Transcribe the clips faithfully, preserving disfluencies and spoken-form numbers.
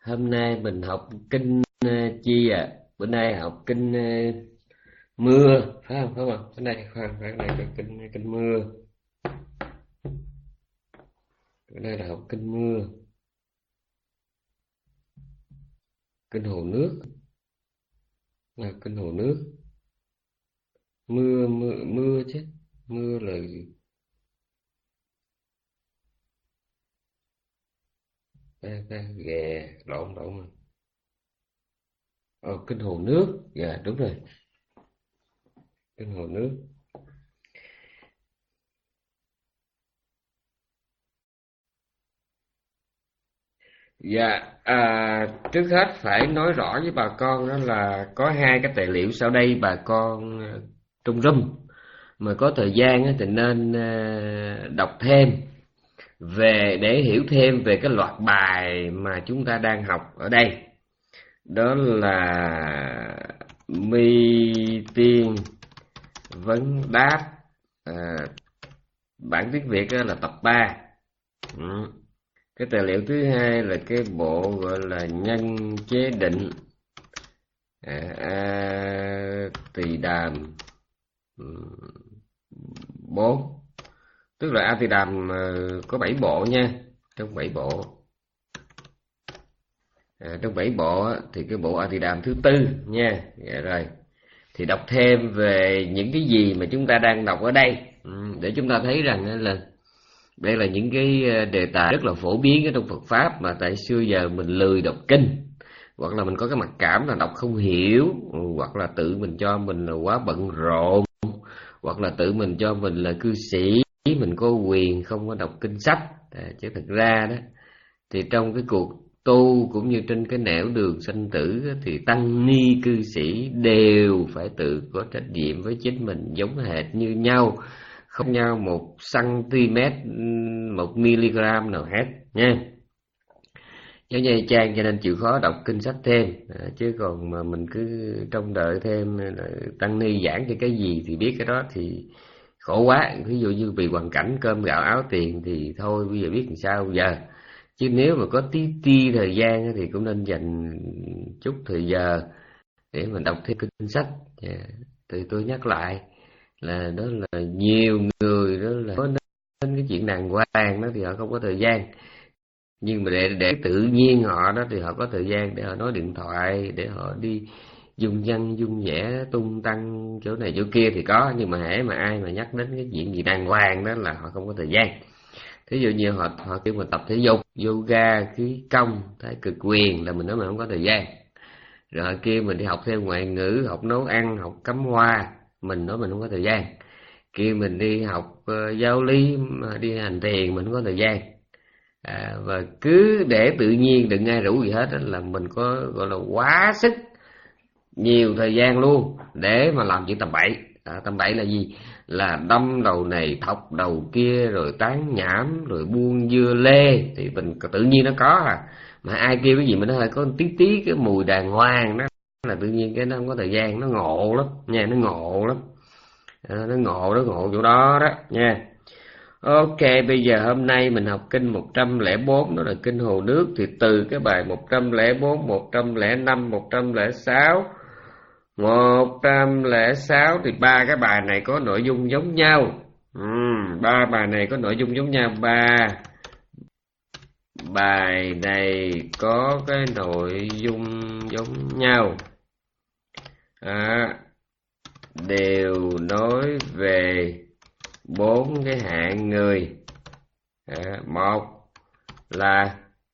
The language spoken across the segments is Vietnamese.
Hôm nay mình học kinh ờ, chi à? Bữa nay học kinh ờ, mưa, phải không? Phải không? Bữa nay khoan, phải này là kinh kinh mưa. Bữa nay là học kinh mưa, kinh hồ nước, là kinh hồ nước. Mưa mưa mưa chứ. Mưa là ta, ta, ghè, lộn lộn rồi. Ờ, kinh hồ nước, dạ đúng rồi, kinh hồ nước. Dạ, à, trước hết phải nói rõ với bà con đó là có hai cái tài liệu sau đây bà con ờ, trung rум mà có thời gian á thì nên ờ, đọc thêm về để hiểu thêm về cái loạt bài mà chúng ta đang học ở đây. Đó là mi tiên vấn đáp, à, bản tiếng Việt á là tập ba. Ừ. Cái tài liệu thứ hai là cái bộ gọi là nhân chế định, à, a, tỳ đàm ừ, bốn, tức là a tỳ đàm ờ, có bảy bộ nha. Trong bảy bộ, à, trong bảy bộ á, thì cái bộ a tỳ đàm thứ tư nha. Dạ rồi, thì đọc thêm về những cái gì mà chúng ta đang đọc ở đây, ừ, để chúng ta thấy rằng á là đây là những cái ờ, đề tài rất là phổ biến ở trong Phật pháp mà tại xưa giờ mình lười đọc kinh, hoặc là mình có cái mặc cảm là đọc không hiểu, hoặc là tự mình cho mình là quá bận rộn, hoặc là tự mình cho mình là cư sĩ, mình có quyền không có đọc kinh sách. À, chứ thực ra đó thì trong cái cuộc tu cũng như trên cái nẻo đường sanh tử á, thì tăng ni cư sĩ đều phải tự có trách nhiệm với chính mình giống hệt như nhau, không nhau một cm, một miligram nào hết nha. Giống như Trang, cho nên chịu khó đọc kinh sách thêm, à, chứ còn mà mình cứ trông đợi thêm là tăng ni giảng cho cái gì thì biết cái đó thì khổ quá. Ví dụ như vì hoàn cảnh cơm gạo áo tiền thì thôi bây giờ biết làm sao giờ. Chứ nếu mà có tí ti thời gian thì cũng nên dành chút thời giờ để mình đọc thêm kinh sách. Yeah. Thì tôi nhắc lại là đó là nhiều người đó là có đến cái chuyện đàng hoàng đó thì họ không có thời gian, nhưng mà để để tự nhiên họ đó thì họ có thời gian để họ nói điện thoại, để họ đi dung văn dung vẽ tung tăng chỗ này chỗ kia thì có. Nhưng mà hễ mà ai mà nhắc đến cái chuyện gì đàng hoàng đó là họ không có thời gian. Thí dụ như họ họ kêu mình tập thể dục, yoga, khí công, thái cực quyền là mình nói mình không có thời gian. Rồi họ kêu mình đi học thêm ngoại ngữ, học nấu ăn, học cắm hoa, mình nói mình không có thời gian. Kêu mình đi học uh, giáo lý, đi hành thiền, mình không có thời gian. À, và cứ để tự nhiên, đừng ai rủ gì hết đó, là mình có gọi là quá sức nhiều thời gian luôn để mà làm chuyện tầm bậy. À, tầm bậy là gì? Là đâm đầu này thọc đầu kia, rồi tán nhảm, rồi buông dưa lê, thì mình tự nhiên nó có à. Mà ai kêu cái gì mà nó hơi có tí tí cái mùi đàng hoàng đó là tự nhiên cái nó không có thời gian. Nó ngộ lắm nha, nó ngộ lắm. À, nó ngộ, nó ngộ chỗ đó đó nha. Ok, bây giờ hôm nay mình học kinh một trăm lẻ bốn, đó là kinh hồ nước. Thì từ cái bài một trăm lẻ bốn, một trăm lẻ năm, một trăm lẻ sáu, một trăm lẻ sáu thì ba cái bài này có nội dung giống nhau. Ừ, ba bài này có nội dung giống nhau. Ba bài này có cái nội dung giống nhau, à, đều nói về bốn cái hạng người. À, một là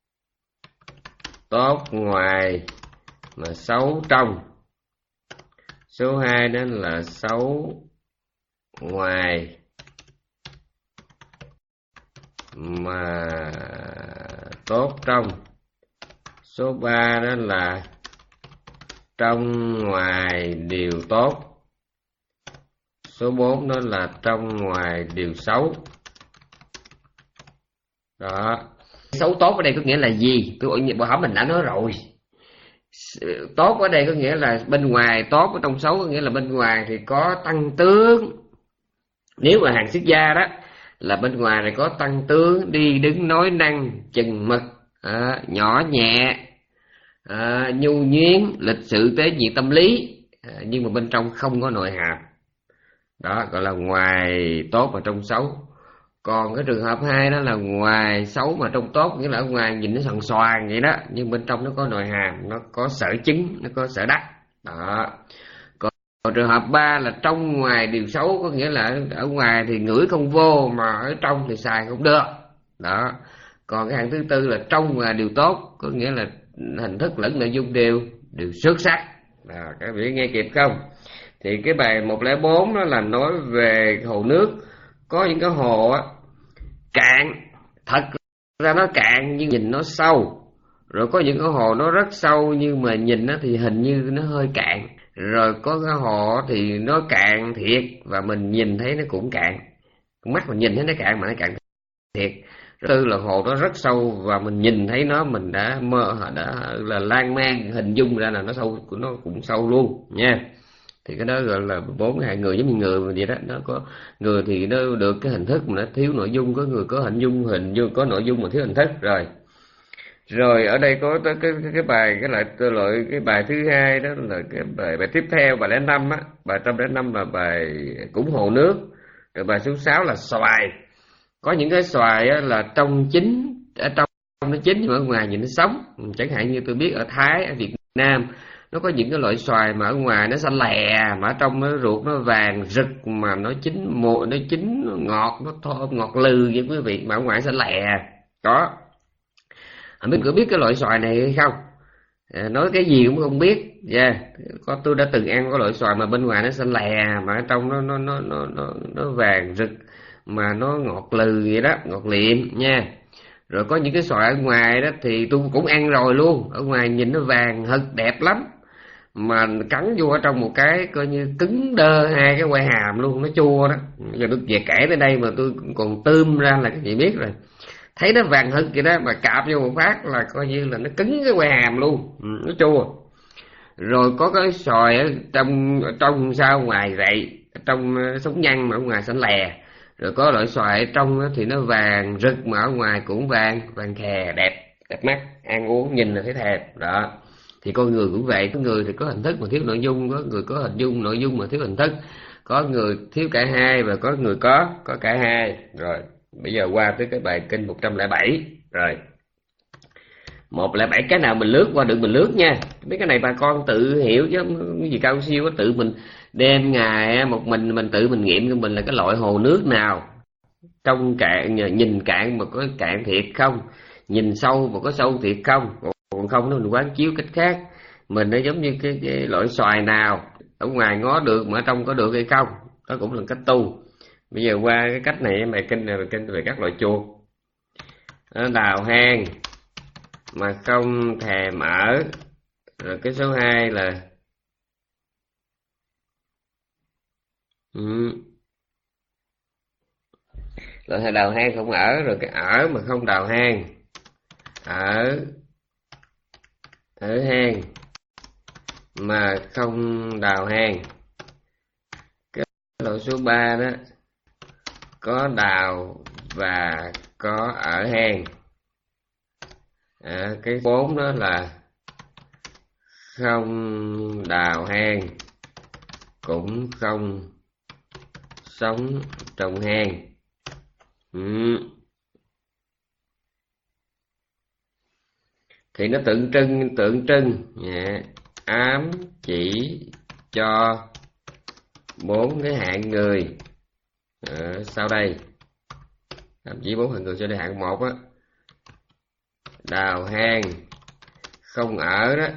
tốt ngoài mà xấu trong. Số hai đó là xấu ngoài mà tốt trong. Số ba đó là trong ngoài đều tốt. Số bốn đó là trong ngoài đều xấu. Đó. Xấu tốt ở đây có nghĩa là gì? Tôi bộ hỏi mình đã nói rồi. Tốt ở đây có nghĩa là bên ngoài tốt, ở trong xấu có nghĩa là bên ngoài thì có tăng tướng. Nếu mà hàng xuất gia đó là bên ngoài này có tăng tướng, đi đứng nói năng chừng mực, à, nhỏ nhẹ, à, nhu nhuyến, lịch sự, tế nhị, tâm lý, à, nhưng mà bên trong không có nội hàm. Đó gọi là ngoài tốt mà trong xấu. Còn cái trường hợp hai đó là ngoài xấu mà trong tốt, nghĩa là ở ngoài nhìn nó sần soàn vậy đó, nhưng bên trong nó có nội hàm, nó có sở chứng, nó có sở đắc. Đó. Còn, còn trường hợp ba là trong ngoài đều xấu, có nghĩa là ở ngoài thì ngửi không vô mà ở trong thì xài không được. Đó. Còn cái hạng thứ tư là trong ngoài đều tốt, có nghĩa là hình thức lẫn nội dung đều đều xuất sắc. À, các vị nghe kịp không? Thì cái bài một không bốn đó là nói về hồ nước. Có những cái hồ á cạn, thật ra nó cạn nhưng nhìn nó sâu. Rồi có những cái hồ nó rất sâu nhưng mà nhìn nó thì hình như nó hơi cạn. Rồi có cái hồ thì nó cạn thiệt và mình nhìn thấy nó cũng cạn, mắt mình nhìn thấy nó cạn mà nó cạn thiệt. Tư là hồ đó rất sâu và mình nhìn thấy nó, mình đã mơ đã là lan man hình dung ra là nó sâu, nó cũng sâu luôn nha. Thì cái đó gọi là bốn hạng người, giống như người vậy đó. Nó có người thì nó được cái hình thức mà nó thiếu nội dung, có người có hình dung hình dung có nội dung mà thiếu hình thức. Rồi rồi ở đây có cái cái, cái bài cái lại tôi loại cái bài thứ hai đó là cái bài bài tiếp theo, bài lẻ năm á, bài trăm lẻ năm là bài cũng hồ nước. Rồi bài số sáu là xoài. Có những cái xoài á, là trong chín, ở trong nó chín nhưng mà ở ngoài nhìn nó sống. Chẳng hạn như tôi biết ở Thái, ở Việt Nam nó có những cái loại xoài mà ở ngoài nó xanh lè mà ở trong nó ruột nó vàng rực, mà nó chín mùa nó chín nó ngọt, nó thơm ngọt lừ vậy quý vị, mà ở ngoài xanh lè. Đó. À, mình có biết cái loại xoài này hay không? À, nói cái gì cũng không biết. Yeah. Có tôi đã từng ăn có loại xoài mà bên ngoài nó xanh lè mà ở trong nó nó nó nó nó, nó vàng rực mà nó ngọt lừ vậy đó, ngọt liệm nha. Rồi có những cái xoài ở ngoài đó thì tôi cũng ăn rồi luôn, ở ngoài nhìn nó vàng hực đẹp lắm, mà cắn vô ở trong một cái coi như cứng đơ hai cái quai hàm luôn, nó chua đó. Giờ tôi về kể tới đây mà tôi còn tươm ra là các chị biết rồi. Thấy nó vàng hực vậy đó mà cạp vô một phát là coi như là nó cứng cái quai hàm luôn, nó chua. Rồi có cái xoài ở trong ở trong sao ngoài vậy, trong sống nhăn mà ở ngoài xanh lè. Rồi có loại xoài ở trong thì nó vàng rực mà ở ngoài cũng vàng, vàng khè đẹp, đẹp mắt, ăn uống nhìn là thấy thèm. Đó. Thì con người cũng vậy, có người thì có hình thức mà thiếu nội dung, có người có hình dung nội dung mà thiếu hình thức, có người thiếu cả hai và có người có có cả hai. Rồi bây giờ qua tới cái bài kinh một trăm lẻ bảy. Rồi một trăm lẻ bảy cái nào mình lướt qua được mình lướt nha. Mấy cái này bà con tự hiểu chứ cái gì cao siêu, tự mình đem ngày một mình mình tự mình nghiệm cho mình là cái loại hồ nước nào trong cạn, nhìn cạn mà có cạn thiệt không, nhìn sâu mà có sâu thiệt không. Còn không nó mình quán chiếu cách khác, mình nó giống như cái, cái loại xoài nào ở ngoài ngó được mà ở trong có được hay không. Đó cũng là cách tu. Bây giờ qua cái cách này bài kinh này, bài kinh về các loại chuột. Đào hang mà không thèm ở. Rồi cái số hai là ừ. Rồi đào hang không ở, rồi cái ở mà không đào hang. Ở ở hang mà không đào hang. Cái loại số ba đó có đào và có ở hang. À, cái bốn đó là không đào hang cũng không sống trong hang. Ừ. Thì nó tượng trưng tượng trưng yeah, ám chỉ cho bốn cái hạng người à, sau đây. Ám chỉ bốn hạng người sau đây. Hạng một á, đào hang không ở đó,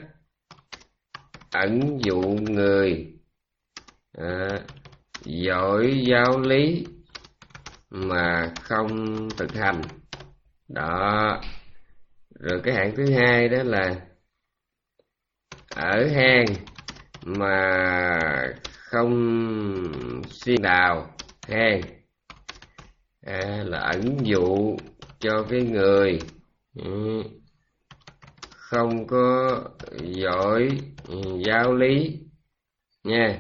ẩn dụ người à, giỏi giáo lý mà không thực hành. Đó. Rồi cái hạng thứ hai đó là ở hang mà không xuyên đào hang à, là ẩn dụ cho cái người ừ, không có giỏi ừ, giáo lý nha.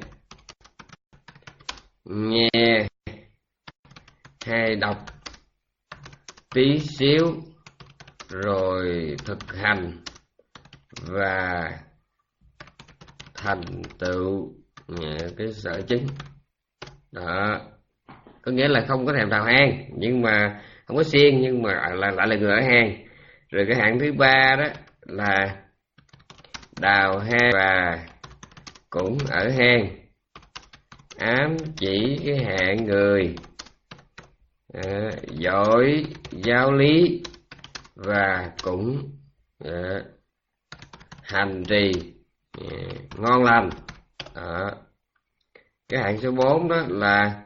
Nghe hay đọc tí xíu rồi thực hành và thành tựu cái sở chứng. Đó, có nghĩa là không có thèm đào hang, nhưng mà không có siêng, nhưng mà lại lại là người ở hang. Rồi cái hạng thứ ba đó là đào hang và cũng ở hang, ám chỉ cái hạng người à, giỏi giáo lý và cũng à, hành trì à, ngon lành. Đó. Cái hạng số bốn đó là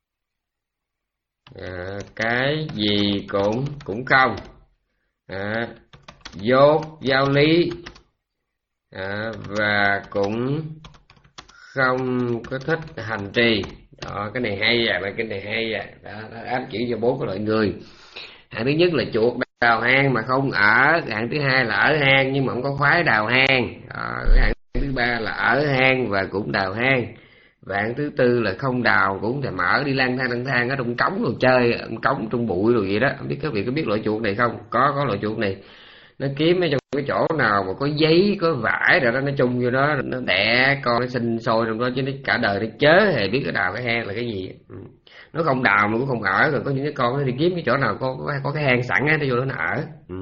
à, cái gì cũng cũng không à, dốt giáo lý à, và cũng không có thích hành trì. Đó, cái này hay à, cái này hay à. Đó, đó ám chỉ cho bốn cái loại người. Hạng thứ nhất là chuột đào hang mà không ở. Hạng thứ hai là ở hang nhưng mà không có khoái đào hang. Đó, hạng thứ ba là ở hang và cũng đào hang. Và hạng thứ tư là không đào cũng thèm mở, đi lang thang lang thang ở trong cống rồi chơi, cống trong bụi rồi vậy đó. Không biết các vị có biết loại chuột này không? Có có loại chuột này. Nó kiếm ở trong cái chỗ nào mà có giấy, có vải rồi đó, nó chung vô đó, nó đẻ con, nó sinh sôi trong đó, chứ nó cả đời nó chớ hề biết cái đào cái hang là cái gì. Nó không đào mà cũng không ở, rồi có những cái con nó đi kiếm cái chỗ nào có có, có cái hang sẵn á, nó vô đó nó ở. Ừ.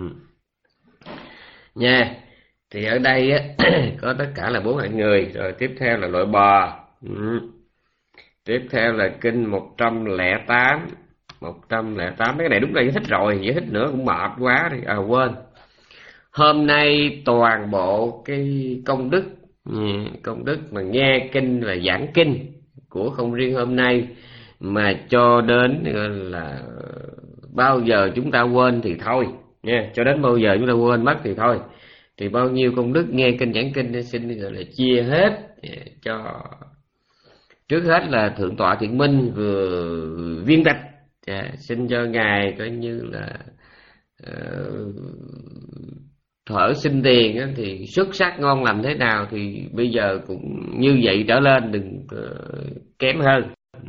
Nha. Thì ở đây á có tất cả là bốn hạng người. Rồi tiếp theo là loại bò. Ừ. Tiếp theo là kinh một trăm lẻ tám. một trăm lẻ tám, cái này đúng là giải thích rồi, giải thích nữa cũng mệt quá đi. À quên. Hôm nay toàn bộ cái công đức, công đức mà nghe kinh và giảng kinh của không riêng hôm nay mà cho đến là bao giờ chúng ta quên thì thôi nha, cho đến bao giờ chúng ta quên mất thì thôi. Thì bao nhiêu công đức nghe kinh giảng kinh xin gọi là chia hết cho, trước hết là thượng tọa Thiện Minh vừa viên tịch, xin cho ngài coi như là uh, thở xin tiền á, thì xuất sắc ngon lành thế nào thì bây giờ cũng như vậy trở lên, đừng uh, kém hơn.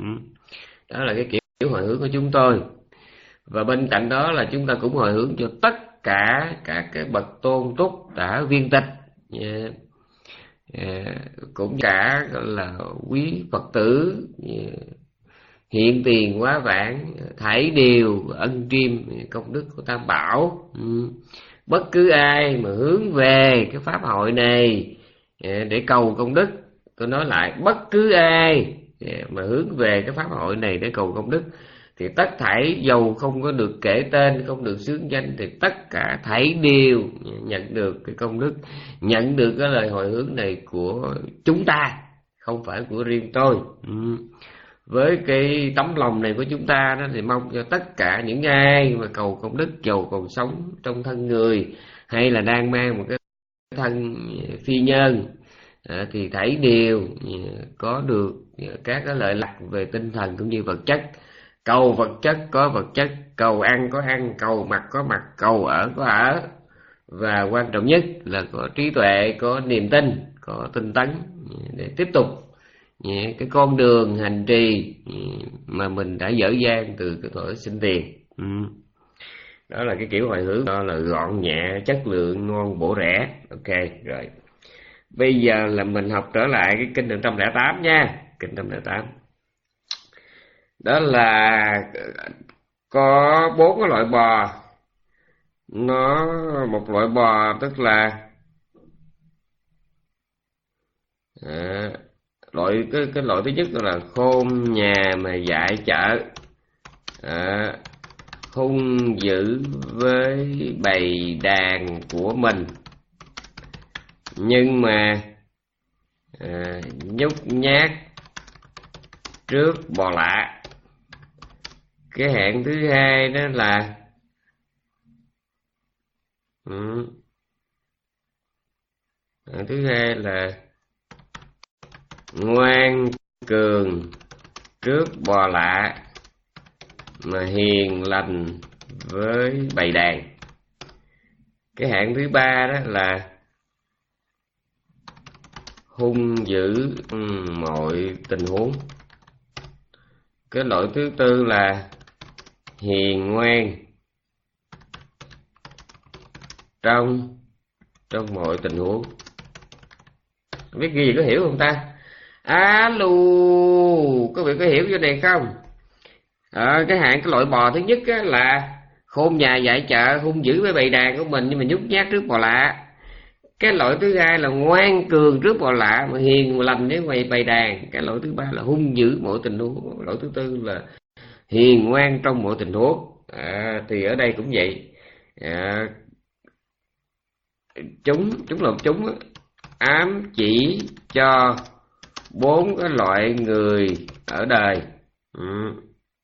Đó là cái kiểu hồi hướng của chúng tôi. Và bên cạnh đó là chúng ta cũng hồi hướng cho tất cả các cái bậc tôn túc đã viên tịch, yeah. Yeah. Cũng cả là quý Phật tử, yeah. Hiện tiền quá vãng, thảy đều ân triêm công đức của Tam Bảo. Ừ. Bất cứ ai mà hướng về cái pháp hội này để cầu công đức, tôi nói lại, bất cứ ai mà hướng về cái pháp hội này để cầu công đức thì tất thảy dầu không có được kể tên, không được xướng danh, thì tất cả thảy đều nhận được cái công đức, nhận được cái lời hồi hướng này của chúng ta, không phải của riêng tôi. Ừ. Với cái tấm lòng này của chúng ta đó thì mong cho tất cả những ai mà cầu công đức, dầu còn sống trong thân người hay là đang mang một cái thân phi nhân à, thì thảy đều có được các cái lợi lạc về tinh thần cũng như vật chất. Cầu vật chất có vật chất, cầu ăn có ăn, cầu mặc có mặc, cầu ở có ở, và quan trọng nhất là có trí tuệ, có niềm tin, có tinh tấn để tiếp tục cái con đường hành trì mà mình đã dở dang từ cái tuổi sinh tiền. Ừ. Đó là cái kiểu hồi hướng, đó là gọn nhẹ, chất lượng, ngon, bổ rẻ. Ok, rồi. Bây giờ là mình học trở lại cái kinh một trăm lẻ tám nha. Kinh một trăm lẻ tám. Đó là có bốn cái loại bò. Nó một loại bò tức là à, loại cái cái loại thứ nhất là khôn nhà mà dạy chợ, à, hung dữ với bầy đàn của mình, nhưng mà à, nhút nhát trước bò lạ. Cái hạng thứ hai đó là ừ, hạng thứ hai là ngoan cường trước bò lạ mà hiền lành với bầy đàn. Cái hạng thứ ba đó là hung dữ mọi tình huống. Cái loại thứ tư là hiền ngoan trong trong mọi tình huống. Biết ghi gì có hiểu không ta? Alo, có vị có hiểu cái này không? À, cái hạng cái loại bò thứ nhất á, là khôn nhà dạy chợ, hung dữ với bầy đàn của mình nhưng mà nhút nhát trước bò lạ. Cái loại thứ hai là ngoan cường trước bò lạ mà hiền mà lành với bầy bầy đàn. Cái loại thứ ba là hung dữ mọi tình huống. Loại thứ tư là hiền ngoan trong mọi tình huống. À, thì ở đây cũng vậy. À, chúng chúng là chúng ám chỉ cho bốn cái loại người ở đời. Ừ.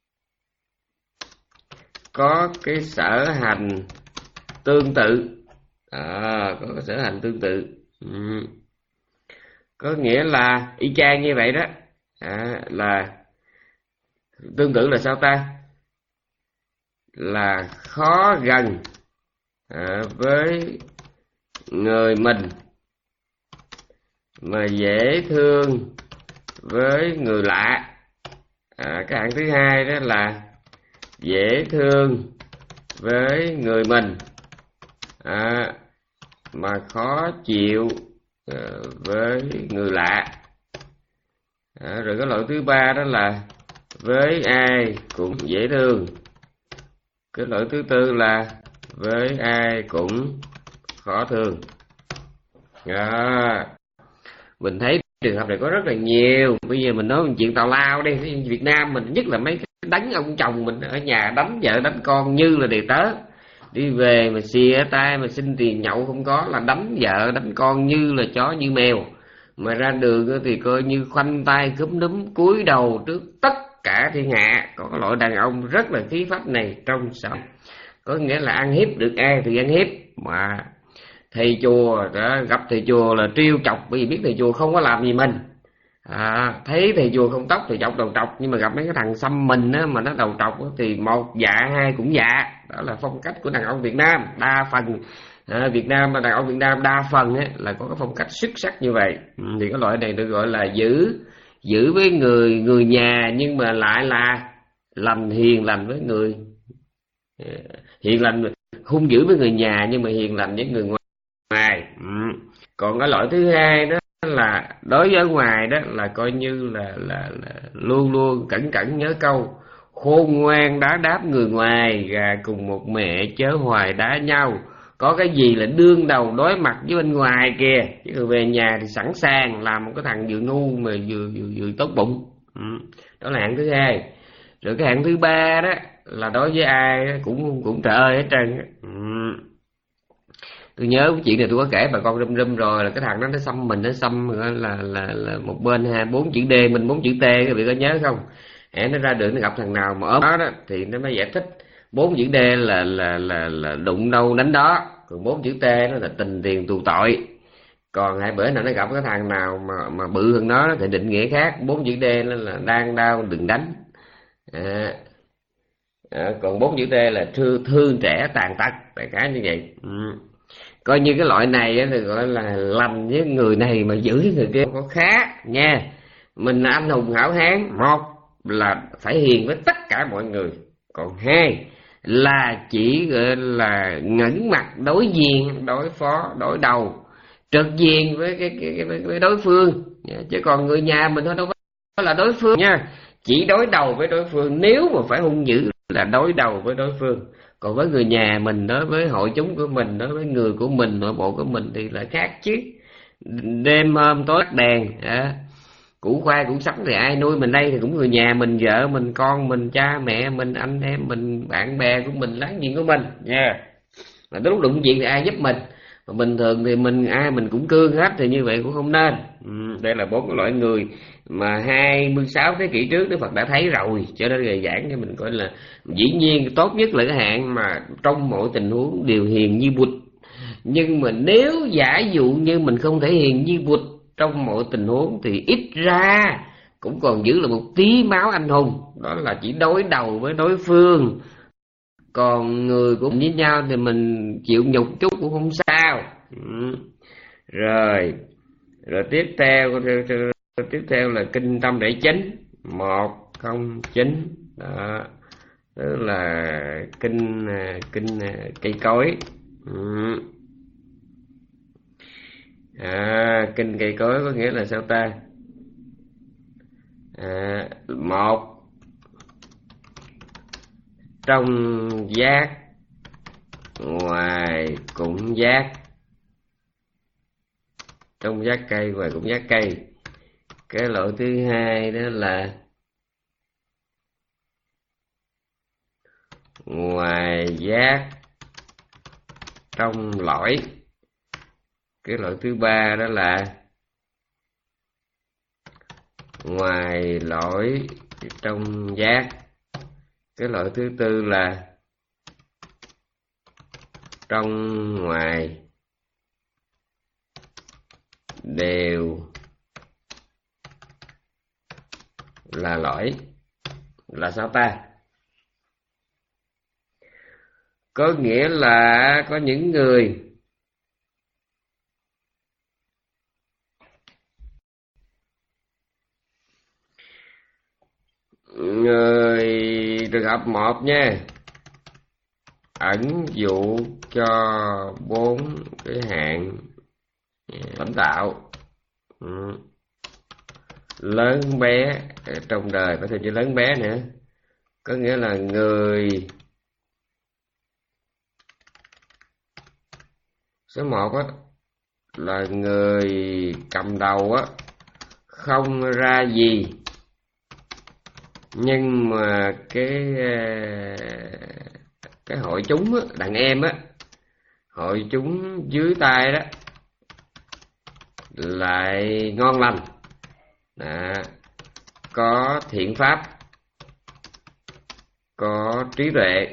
Có cái sở hành tương tự. À, có cái sở hành tương tự. Ừ. Có nghĩa là y chang như vậy đó. À, là tương tự là sao ta? Là khó gần à, với người mình mà dễ thương với người lạ. À, cái hạng thứ hai đó là dễ thương với người mình à, mà khó chịu à, với người lạ. À, rồi cái loại thứ ba đó là với ai cũng dễ thương. Cái loại thứ tư là với ai cũng khó thương. À, mình thấy trường hợp này có rất là nhiều. Bây giờ mình nói một chuyện tào lao đi. Việt Nam mình nhất là mấy cái đánh ông chồng mình ở nhà, đánh vợ đánh con như là đầy tớ. Đi về mà xìa tay mà xin tiền nhậu không có là đánh vợ đánh con như là chó như mèo. Mà ra đường thì coi như khoanh tay cúm núm cúi đầu trước tất cả thiên hạ. Có cái loại đàn ông rất là khí phách này trong xã hội. Có nghĩa là ăn hiếp được ai thì ăn hiếp. Mà thầy chùa đã gặp thầy chùa là trêu chọc, bởi vì biết thầy chùa không có làm gì mình. À, thấy thầy chùa không tóc thì chọc đầu trọc, nhưng mà gặp mấy cái thằng xăm mình á, mà nó đầu trọc á, thì một dạ hai cũng dạ. Đó là phong cách của đàn ông Việt Nam. Đa phần à, Việt Nam đàn ông Việt Nam đa phần á, là có cái phong cách xuất sắc như vậy. Ừ, thì cái loại này được gọi là giữ giữ với người người nhà, nhưng mà lại là lành hiền lành với người hiền lành, hung dữ với người nhà nhưng mà hiền lành với người ngoài. Ừ. Còn cái loại thứ hai đó là đối với ngoài đó là coi như là là, là luôn luôn cẩn cẩn nhớ câu khôn ngoan đá đáp người ngoài, gà cùng một mẹ chớ hoài đá nhau. Có cái gì là đương đầu đối mặt với bên ngoài kìa, chứ về nhà thì sẵn sàng làm một cái thằng vừa ngu mà vừa vừa, vừa tốt bụng. Ừ. Đó là hạng thứ hai. Rồi cái hạng thứ ba đó là đối với ai cũng cũng trời ơi hết trơn. Ừ. Tôi nhớ cái chuyện này tôi có kể bà con râm râm rồi, là cái thằng đó nó xăm mình, nó xăm là là là một bên hai bốn chữ D, mình bốn chữ T, các vị có nhớ không? Hễ nó ra đường nó gặp thằng nào mà ốm đó, đó thì nó mới giải thích bốn chữ D là là là là đụng đâu đánh đó, còn bốn chữ T nó là tình tiền tù tội. Còn hai bữa nào nó gặp cái thằng nào mà mà bự hơn nó thì định nghĩa khác, bốn chữ D nó là đang đau đừng đánh. À, à, còn bốn chữ T là thương thương trẻ tàn tật, đại khái như vậy. Ừ. Coi như cái loại này thì gọi là lành với người này mà giữ với người kia có khá nha. Mình là anh hùng hảo hán, một là phải hiền với tất cả mọi người, còn hai là chỉ gọi là ngẩng mặt đối diện, đối phó, đối đầu trực diện với cái, cái, cái với đối phương, chứ còn người nhà mình thôi đâu phải là đối phương nha. Chỉ đối đầu với đối phương, nếu mà phải hung dữ là đối đầu với đối phương. Còn với người nhà mình, đối với hội chúng của mình, đối với người của mình, nội bộ của mình thì lại khác chứ. Đêm hôm tối tắt đèn à, củ khoai củ sắn thì ai nuôi mình đây? Thì cũng người nhà mình, vợ mình, con mình, cha mẹ mình, anh em mình, bạn bè của mình, láng giềng của mình nha. Mà tới lúc đụng chuyện thì ai giúp mình? Mà bình thường thì mình ai mình cũng cương hết, thì như vậy cũng không nên. Ừ, đây là bốn cái loại người mà hai mươi sáu thế kỷ trước Đức Phật đã thấy rồi, cho nên lời giảng cho mình coi là dĩ nhiên tốt nhất là cái hạng mà trong mọi tình huống đều hiền như bụt. Nhưng mà nếu giả dụ như mình không thể hiền như bụt trong mọi tình huống thì ít ra cũng còn giữ là một tí máu anh hùng, đó là chỉ đối đầu với đối phương. Còn người của mình với nhau thì mình chịu nhục chút cũng không sao. Ừ. Rồi rồi tiếp theo tiếp theo là kinh tâm để chính một không chín, đó tức là kinh kinh cây cối. Ừ. kinh cây cối có nghĩa là sao ta? À, một trong giác, ngoài cũng giác. Trong giác cây, ngoài cũng giác cây. Cái loại thứ hai đó là ngoài giác, trong lõi. Cái loại thứ ba đó là ngoài lõi, trong giác. Cái loại thứ tư là trong ngoài đều là lõi. Là sao ta? Có nghĩa là có những người người trường hợp một nha, ẩn dụ cho bốn cái hạng lãnh đạo. Ừ. Lớn bé trong đời, phải thêm chữ lớn bé nữa. Có nghĩa là người số một á, là người cầm đầu á, không ra gì, nhưng mà cái cái hội chúng á, đàn em á, hội chúng dưới tay đó lại ngon lành, đó, có thiện pháp, có trí tuệ,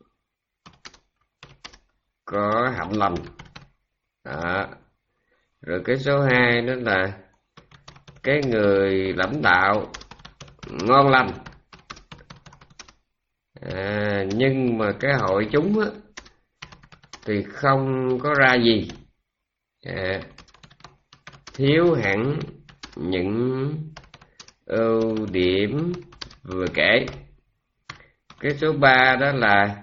có hạnh lành. Đó. Rồi cái số hai đó là cái người lãnh đạo ngon lành, à, nhưng mà cái hội chúng á, thì không có ra gì, à, thiếu hẳn những ưu điểm vừa kể. Cái số ba đó là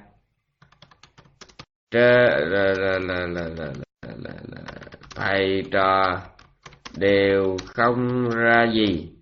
là, là, là, là, là, là, là, là thầy trò đều không ra gì.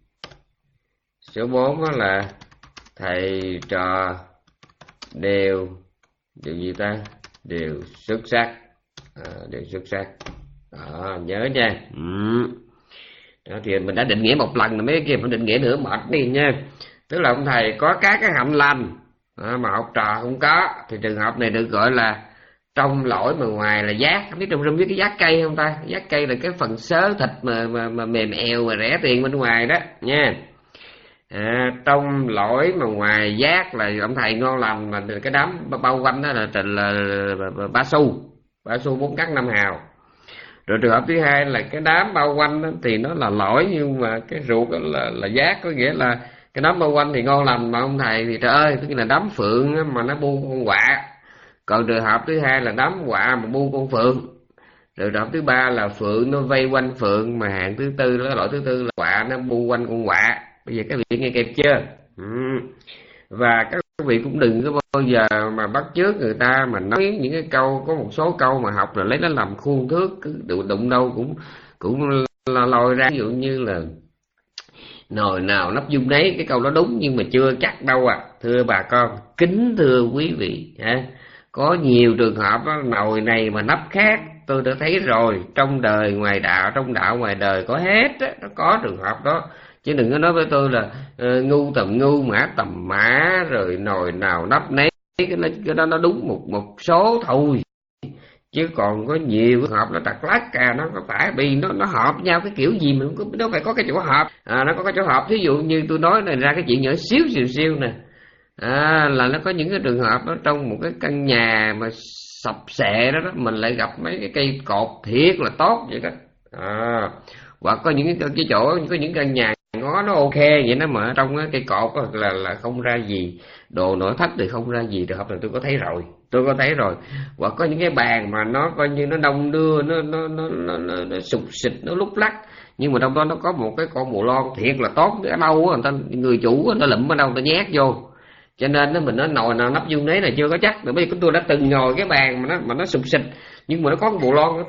Số bốn đó là thầy trò đều đều gì ta? Đều xuất sắc, à, đều xuất sắc. Đó, nhớ nha. Ừ. Đó, thì mình đã định nghĩa một lần rồi, mấy kia mình định nghĩa nữa mệt đi nha. Tức là ông thầy có các cái hạnh lành, à, mà học trò không có, thì trường hợp này được gọi là trong lõi mà ngoài là giác. Không biết trong rung biết cái giác cây không ta? Giác cây là cái phần xớ thịt mà, mà, mà mềm eo mà rẻ tiền bên ngoài đó nha. À, trong lõi mà ngoài giác là ông thầy ngon lành, mà cái đám bao quanh đó là là, là, là ba xu, ba xu bốn cắt năm hào. Rồi trường hợp thứ hai là cái đám bao quanh đó, thì nó là lõi nhưng mà cái ruột đó là, là giác, có nghĩa là cái đám bao quanh thì ngon lành, mà ông thầy thì trời ơi, tức là đám phượng mà nó bu con quạ. Còn trường hợp thứ hai là đám quạ mà bu con phượng. Rồi trường hợp thứ ba là phượng nó vây quanh phượng, mà hạng thứ tư là loại thứ tư là quạ nó bu quanh con quạ. Bây giờ các vị nghe kịp chưa? Ừ. Và các vị cũng đừng có bao giờ mà bắt chước người ta mà nói những cái câu, có một số câu mà học rồi lấy nó làm khuôn thước, cứ đụng, đụng đâu cũng cũng là lòi ra. Ví dụ như là nồi nào nắp dung nấy, cái câu đó đúng nhưng mà chưa chắc đâu à. Thưa bà con, kính thưa quý vị, ha, có nhiều trường hợp đó, nồi này mà nắp khác. Tôi đã thấy rồi, trong đời ngoài đạo, trong đạo ngoài đời có hết á, nó có trường hợp đó. Chứ đừng có nói với tôi là uh, ngu tầm ngu, mã tầm mã, rồi nồi nào nắp nấy. Cái, nó, cái đó nó đúng một một số thôi, chứ còn có nhiều hợp nó trật lát cả, nó có phải vì nó nó hợp nhau cái kiểu gì mình cũng, nó phải có cái chỗ hợp, à, nó có cái chỗ hợp. Thí dụ như tôi nói này ra cái chuyện nhỏ xíu xìu xìu nè, à, là nó có những cái trường hợp đó, trong một cái căn nhà mà sập xệ đó, đó mình lại gặp mấy cái cây cột thiệt là tốt vậy đó, à, hoặc có những cái, cái chỗ có những căn nhà ngó nó ok vậy đó, mà ở trong cái cây cột đó là là không ra gì, đồ nội thất thì không ra gì. Trường hợp này tôi có thấy rồi, tôi có thấy rồi. Hoặc có những cái bàn mà nó coi như nó đông đưa, nó nó nó nó, nó, nó sụp xịt, nó lúc lắc, nhưng mà trong đó nó có một cái con bù lon thiệt là tốt, ở đâu á người ta, người chủ nó lụm ở đâu người ta nhét vô. Cho nên nó mình nói nồi nào nắp dung nấy là chưa có chắc. Bởi vì tôi đã từng ngồi cái bàn mà nó mà nó sụp xịt, nhưng mà nó có con bù lon nó thiệt là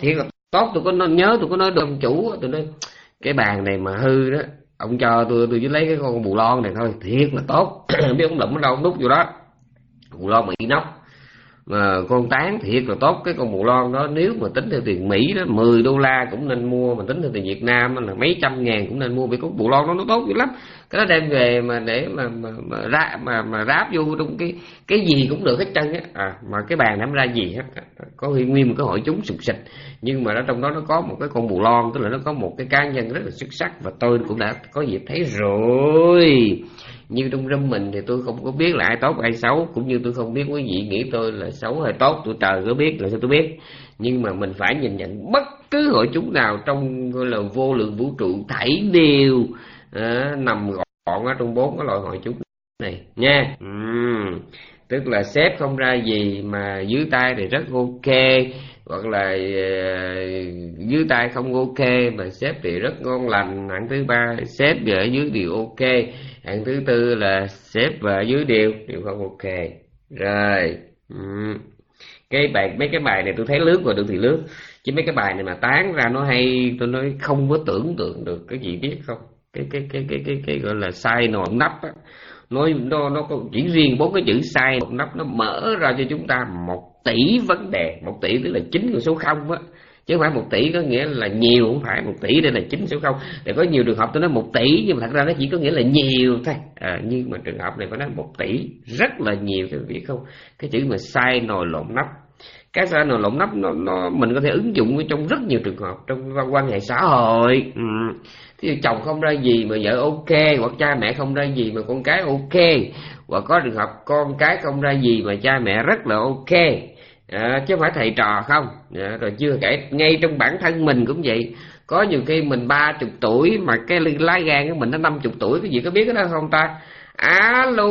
tốt. Tôi có nhớ tôi có nói được ông chủ, tôi nói cái bàn này mà hư đó, ông cho tôi tôi chỉ lấy cái con bù lon này thôi, thiệt là tốt. Biết ông lụm ở đâu ông đút vô đó, bù lon mà inox mà con tán thiệt là tốt. Cái con bù lon đó nếu mà tính theo tiền Mỹ đó mười đô la cũng nên mua, mà tính theo tiền Việt Nam là mấy trăm ngàn cũng nên mua, vì con bù lon đó nó tốt dữ lắm. Cái đó đem về mà để mà mà mà ráp mà mà ráp vô trong cái cái gì cũng được hết trơn á. À mà cái bàn nó ra gì hết, có nguyên một cái hội chúng sụp sịch, nhưng mà ở trong đó nó có một cái con bù lon, tức là nó có một cái cá nhân rất là xuất sắc, và tôi cũng đã có dịp thấy rồi. Như trong râm mình thì tôi không có biết là ai tốt ai xấu, cũng như tôi không biết quý vị nghĩ tôi là xấu hay tốt, tôi trời có biết, là sao tôi biết. Nhưng mà mình phải nhìn nhận bất cứ hội chúng nào trong gọi là vô lượng vũ trụ thảy đều à, nằm gọn ở trong bốn cái loại hội chúng này nha. uhm, Tức là sếp không ra gì mà dưới tay thì rất ok, hoặc là uh, dưới tay không ok mà sếp thì rất ngon lành. Hạng thứ ba sếp và ở dưới đều ok. Hạng thứ tư là sếp và ở dưới đều đều không ok. Rồi uhm. cái bài mấy cái bài này tôi thấy lướt vào được thì lướt, chứ mấy cái bài này mà tán ra nó hay, tôi nói không có tưởng tượng được. Cái gì biết không, cái cái cái cái cái cái gọi là sai nồi nắp á, nói nó nó có chỉ riêng bốn cái chữ sai nồi nắp nó mở ra cho chúng ta một tỷ vấn đề. Một tỷ tức là chín con số không á, chứ không phải một tỷ có nghĩa là nhiều, không phải. Một tỷ đây là chín số không. Để có nhiều trường hợp tôi nói một tỷ nhưng mà thật ra nó chỉ có nghĩa là nhiều thôi. À, nhưng mà trường hợp này phải nói một tỷ rất là nhiều, cái việc không, cái chữ mà sai nồi lộn nắp. Cái sai nồi lộn nắp nó, nó mình có thể ứng dụng trong rất nhiều trường hợp trong quan hệ xã hội. Ừ. Thì chồng không ra gì mà vợ ok, hoặc cha mẹ không ra gì mà con cái ok, hoặc có trường hợp con cái không ra gì mà cha mẹ rất là ok. À, chứ không phải thầy trò không. À, rồi chưa kể ngay trong bản thân mình cũng vậy. Có nhiều khi mình ba chục tuổi mà cái lá gan của mình nó năm chục tuổi, cái gì có biết cái đó không ta? Alo,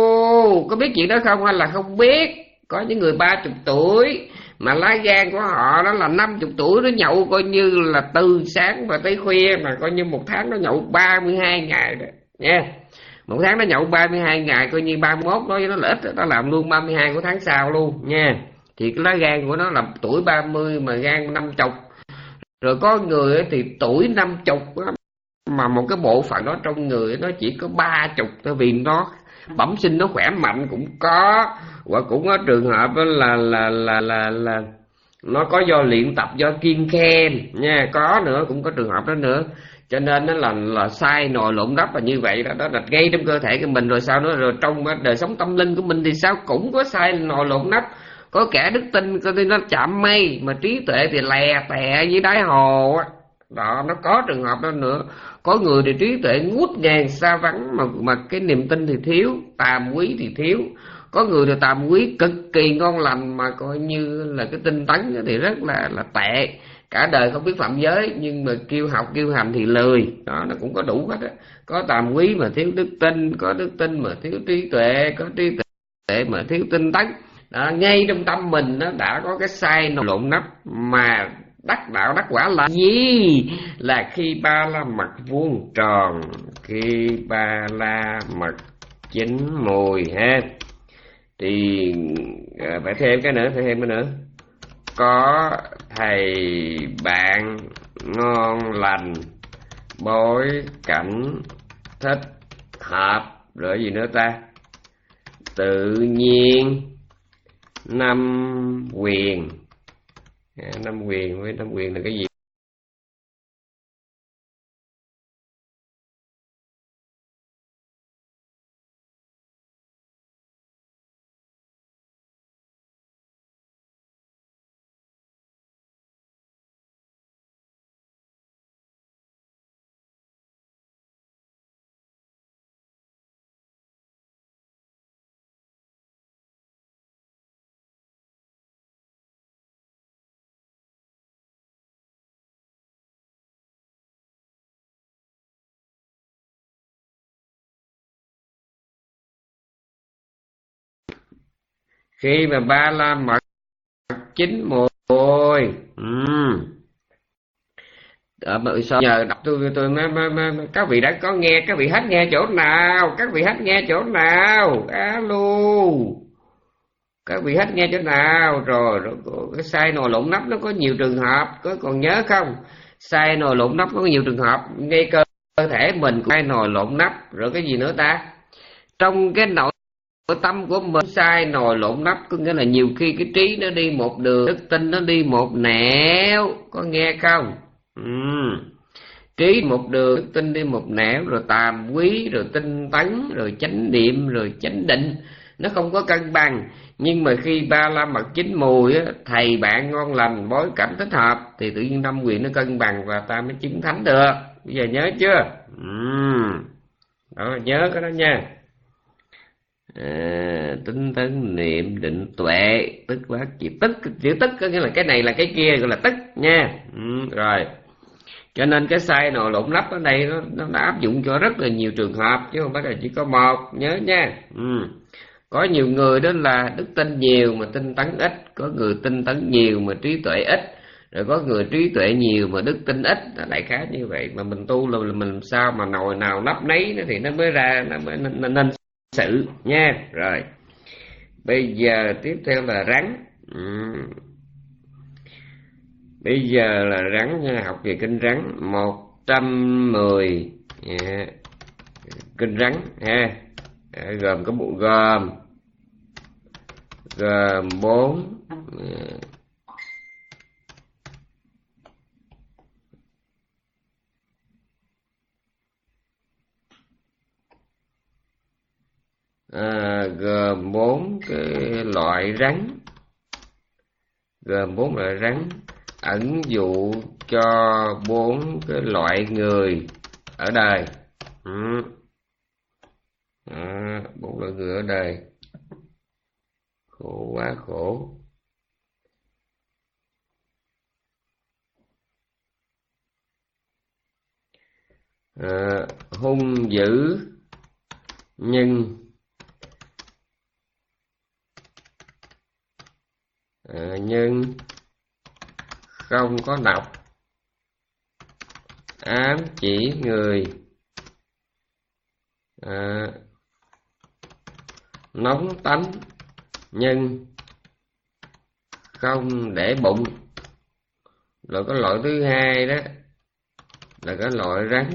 có biết chuyện đó không hay là không biết? Có những người ba chục tuổi mà lá gan của họ đó là năm chục tuổi, nó nhậu coi như là từ sáng và tới khuya, mà coi như một tháng nó nhậu ba mươi hai ngày đó nha. Một tháng nó nhậu ba mươi hai ngày, coi như ba mươi mốt nói với nó là ít, nó làm luôn ba mươi hai của tháng sau luôn nha. Thì cái lá gan của nó là tuổi ba mươi mà gan năm chục. Rồi có người thì tuổi năm chục mà một cái bộ phận đó trong người nó chỉ có ba chục, tại vì nó bẩm sinh nó khỏe mạnh cũng có, và cũng có trường hợp là là là là là, là nó có do luyện tập, do kiêng khem nha, có nữa, cũng có trường hợp đó nữa. Cho nên nó là là sai nồi lộn nắp là như vậy đó, đó là ngay trong cơ thể của mình. Rồi sao nữa, rồi trong đời sống tâm linh của mình thì sao, cũng có sai nồi lộn nắp. Có kẻ đức tin coi nó chạm mây mà trí tuệ thì lè tè với đáy hồ á. Đó, nó có trường hợp đó nữa. Có người thì trí tuệ ngút ngàn xa vắng mà mà cái niềm tin thì thiếu, tàm quý thì thiếu. Có người thì tàm quý cực kỳ ngon lành mà coi như là cái tinh tấn thì rất là là tệ, cả đời không biết phạm giới, nhưng mà kêu học kêu hành thì lười. Đó, nó cũng có đủ hết á. Có tàm quý mà thiếu đức tin, có đức tin mà thiếu trí tuệ, có trí tuệ mà thiếu tinh tấn. Đó, ngay trong tâm mình nó đã có cái sai nồi lộn nắp. Mà đắc đạo đắc quả là gì? Là khi ba la mật vuông tròn, khi ba la mật chín mùi ha. Thì à, phải thêm cái nữa, phải thêm cái nữa. Có thầy bạn ngon lành, bối cảnh thích hợp, rồi gì nữa ta? Tự nhiên năm quyền. À, năm quyền với năm quyền là cái gì? Khi mà ba la mật chín mùi. Uhm. Ờ, sao nhờ đọc tôi tôi mới, mới, mới, các vị đã có nghe, các vị hết nghe chỗ nào? Các vị hết nghe chỗ nào? Alo, Các vị hết nghe chỗ nào rồi? Rồi cái sai nồi lộn nắp nó có nhiều trường hợp, có còn nhớ không? Sai nồi lộn nắp nó có nhiều trường hợp, ngay cơ thể mình sai nồi lộn nắp. Rồi cái gì nữa ta? Trong cái nội tâm của mình sai nồi lộn nắp, có nghĩa là nhiều khi cái trí nó đi một đường, đức tin nó đi một nẻo, có nghe không? Ừ. Trí một đường, đức tin đi một nẻo, rồi tàm quý, rồi tinh tấn, rồi chánh niệm, rồi chánh định, nó không có cân bằng. Nhưng mà khi ba la mật chín mùi á, thầy bạn ngon lành, bối cảnh thích hợp, thì tự nhiên năm quyền nó cân bằng và ta mới chứng thánh được. Bây giờ nhớ chưa? Ừ. Đó, nhớ cái đó nha. À, tinh tấn niệm định tuệ, tức bát chỉ tức, chữ tức có nghĩa là cái này là cái kia, gọi là tức nha. Ừ, rồi. Cho nên cái sai nồi lộn nắp ở đây nó, nó, nó áp dụng cho rất là nhiều trường hợp, chứ không phải là chỉ có một, nhớ nha. Ừ. Có nhiều người đó là đức tin nhiều mà tinh tấn ít, có người tinh tấn nhiều mà trí tuệ ít, rồi có người trí tuệ nhiều mà đức tin ít, đại khái như vậy. Mà mình tu là mình làm sao mà nồi nào nắp nấy thì nó mới ra, nó mới nên, nên sự nha. Rồi bây giờ tiếp theo là rắn. Ừ. Bây giờ là rắn nha, học về kinh rắn. Một trăm mười yeah. Kinh rắn ha, à, gồm có bộ gồm gồm bốn à, gồm bốn cái loại rắn, gồm bốn loại rắn ẩn dụ cho bốn cái loại người ở đời. Ừ. À, bốn loại người ở đời khổ quá khổ. À, hung dữ nhưng à, nhưng không có độc, ám chỉ người, à, nóng tánh nhưng không để bụng. Rồi cái loại thứ hai đó là cái loại rắn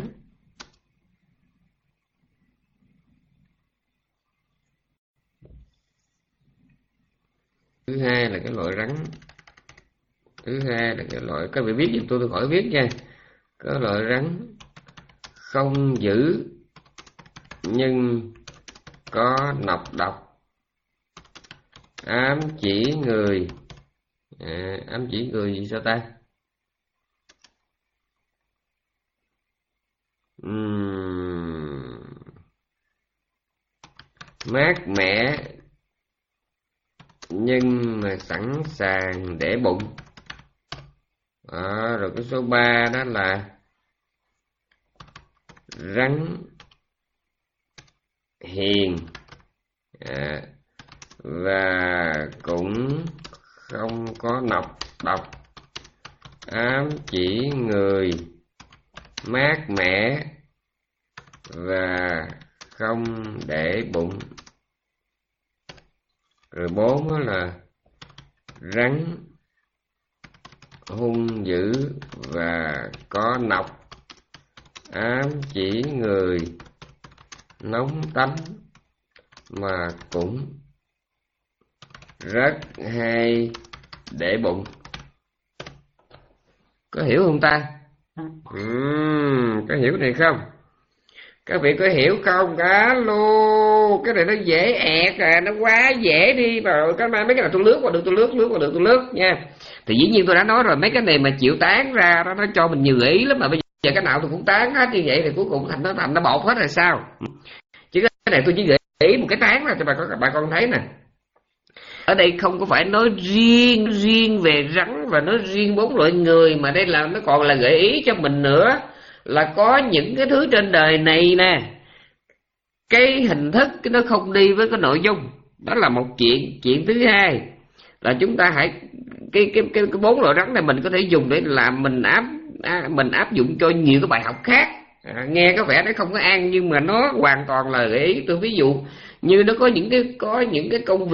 thứ hai là cái loại rắn thứ hai là cái loại, các vị biết giùm tôi tôi khỏi biết nha. Cái loại rắn không dữ nhưng có nọc độc, ám chỉ người, à, ám chỉ người gì sao ta? Uhm, mát mẻ nhưng mà sẵn sàng để bụng. À, rồi cái số ba đó là rắn hiền, à, và cũng không có nọc độc, ám chỉ người, mát mẻ và không để bụng. Rồi bốn đó là rắn hung dữ và có nọc, ám chỉ người, nóng tánh mà cũng rất hay để bụng. Có hiểu không ta? Uhm, có hiểu này không? Các vị có hiểu không? Cá lô, cái này nó dễ ẹt à, nó quá dễ đi vào. Các mấy cái này tôi lướt qua được, tôi lướt, lướt qua được, tôi lướt nha. Thì dĩ nhiên tôi đã nói rồi, mấy cái này mà chịu tán ra đó, nó cho mình nhiều ý lắm. Mà bây giờ cái nào tôi cũng tán hết như vậy thì cuối cùng thành nó thành nó bột hết rồi sao? Chứ cái này tôi chỉ gợi ý một cái tán ra cho bà con, bà con thấy nè. Ở đây không có phải nói riêng riêng về rắn và nói riêng bốn loại người, mà đây là nó còn là gợi ý cho mình nữa, là có những cái thứ trên đời này nè, cái hình thức nó không đi với cái nội dung. Đó là một chuyện. Chuyện thứ hai là chúng ta hãy cái cái cái, cái bốn loại rắn này mình có thể dùng để làm mình áp à, mình áp dụng cho nhiều cái bài học khác. À, nghe có vẻ nó không có an nhưng mà nó hoàn toàn là gợi ý. Tôi ví dụ như nó có những cái có những cái công việc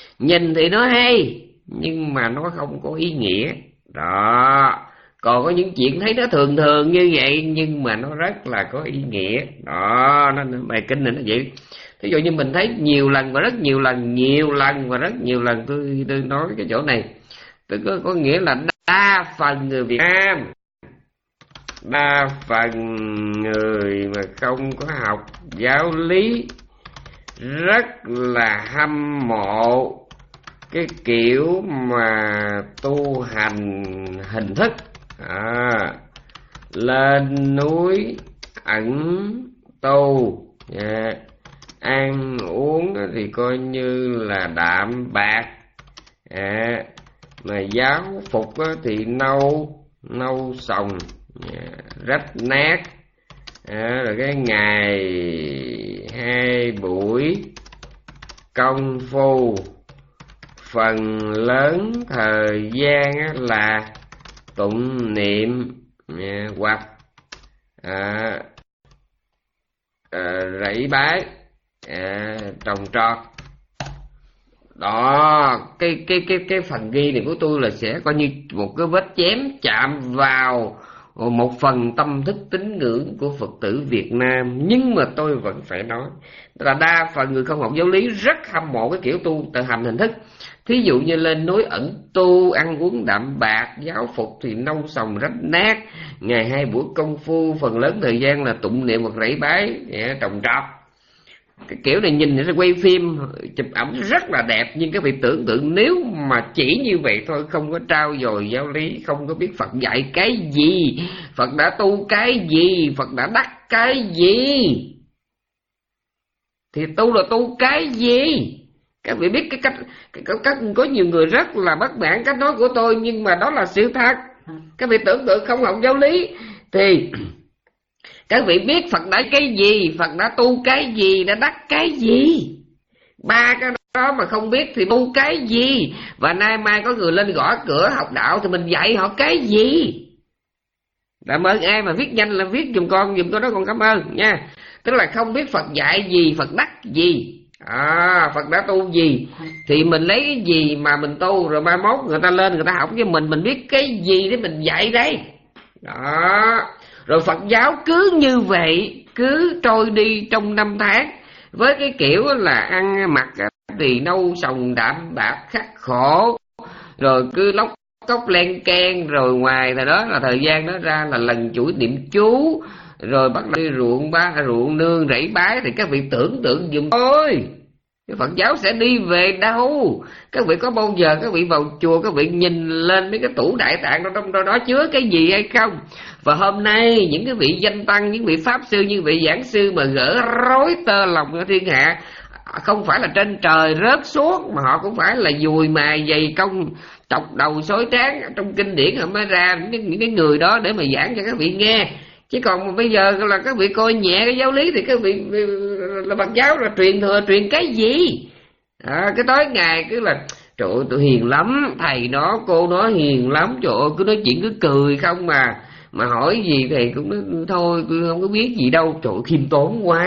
Nhìn thì nó hay nhưng mà nó không có ý nghĩa đó. Còn có những chuyện thấy nó thường thường như vậy nhưng mà nó rất là có ý nghĩa đó. Nó, bài kinh này nó vậy. Ví dụ như mình thấy nhiều lần và rất nhiều lần, nhiều lần và rất nhiều lần tôi, tôi nói cái chỗ này, tôi có, có nghĩa là đa phần người Việt Nam, đa phần người mà không có học giáo lý rất là hâm mộ cái kiểu mà tu hành hình thức, à, lên núi ẩn tu, yeah. Ăn uống thì coi như là đạm bạc, à, mà giáo phục thì nâu nâu sòng, yeah, rách nát, à, rồi cái ngày hai buổi công phu phần lớn thời gian là tụng niệm, yeah, hoặc à, à, rẫy bái, à, trồng trọt đó. Cái cái cái cái phần ghi này của tôi là sẽ coi như một cái vết chém chạm vào một phần tâm thức tín ngưỡng của Phật tử Việt Nam, nhưng mà tôi vẫn phải nói là đa phần người không học giáo lý rất hâm mộ cái kiểu tu tự hành hình thức. Thí dụ như lên núi ẩn tu, ăn uống đạm bạc, giáo phục thì nâu sòng rách nát, ngày hai buổi công phu phần lớn thời gian là tụng niệm hoặc rẫy bái, trồng trọt. Cái kiểu này nhìn thì quay phim chụp ảnh rất là đẹp, nhưng các vị tưởng tượng nếu mà chỉ như vậy thôi, không có trau dồi giáo lý, không có biết Phật dạy cái gì, Phật đã tu cái gì, Phật đã đắc cái gì, thì tu là tu cái gì. Các vị biết cái cách, cái, cái, có nhiều người rất là bất mãn cách nói của tôi, nhưng mà đó là sự thật. Các vị tưởng tượng không học giáo lý thì các vị biết Phật đã cái gì, Phật đã tu cái gì, đã đắc cái gì. Ba cái đó mà không biết thì tu cái gì. Và nay mai có người lên gõ cửa học đạo thì mình dạy họ cái gì. Cảm ơn ai mà viết nhanh là viết dùm con, dùm con đó con cảm ơn nha. Tức là không biết Phật dạy gì, Phật đắc gì, à, Phật đã tu gì, thì mình lấy cái gì mà mình tu, rồi mai mốt người ta lên người ta học với mình, mình biết cái gì để mình dạy đây đó. Rồi Phật giáo cứ như vậy, cứ trôi đi trong năm tháng, với cái kiểu là ăn mặc thì nâu sòng đạm bạc khắc khổ, rồi cứ lóc cốc len keng, rồi ngoài thời đó là thời gian đó ra là lần chuỗi niệm chú, rồi bắt đầu ruộng ba ruộng nương rẫy bái. Thì các vị tưởng tượng dùm thôi, cái Phật giáo sẽ đi về đâu? Các vị có bao giờ các vị vào chùa, các vị nhìn lên mấy cái tủ đại tạng trong đó, đó chứa cái gì hay không? Và hôm nay những cái vị danh tăng, những vị pháp sư, những vị giảng sư mà gỡ rối tơ lòng ở thiên hạ, không phải là trên trời rớt xuống, mà họ cũng phải là dùi mài dày công chọc đầu xối trán trong kinh điển họ mới ra những, những cái người đó để mà giảng cho các vị nghe. Chứ còn mà bây giờ là các vị coi nhẹ cái giáo lý thì các vị là Phật giáo là truyền thừa truyền cái gì? À, cái tối ngày cứ là trời ơi tôi hiền lắm, thầy nó cô nó hiền lắm, trời ơi cứ nói chuyện cứ cười không mà mà hỏi gì thầy cũng nói thôi tôi không có biết gì đâu, trời ơi khiêm tốn quá,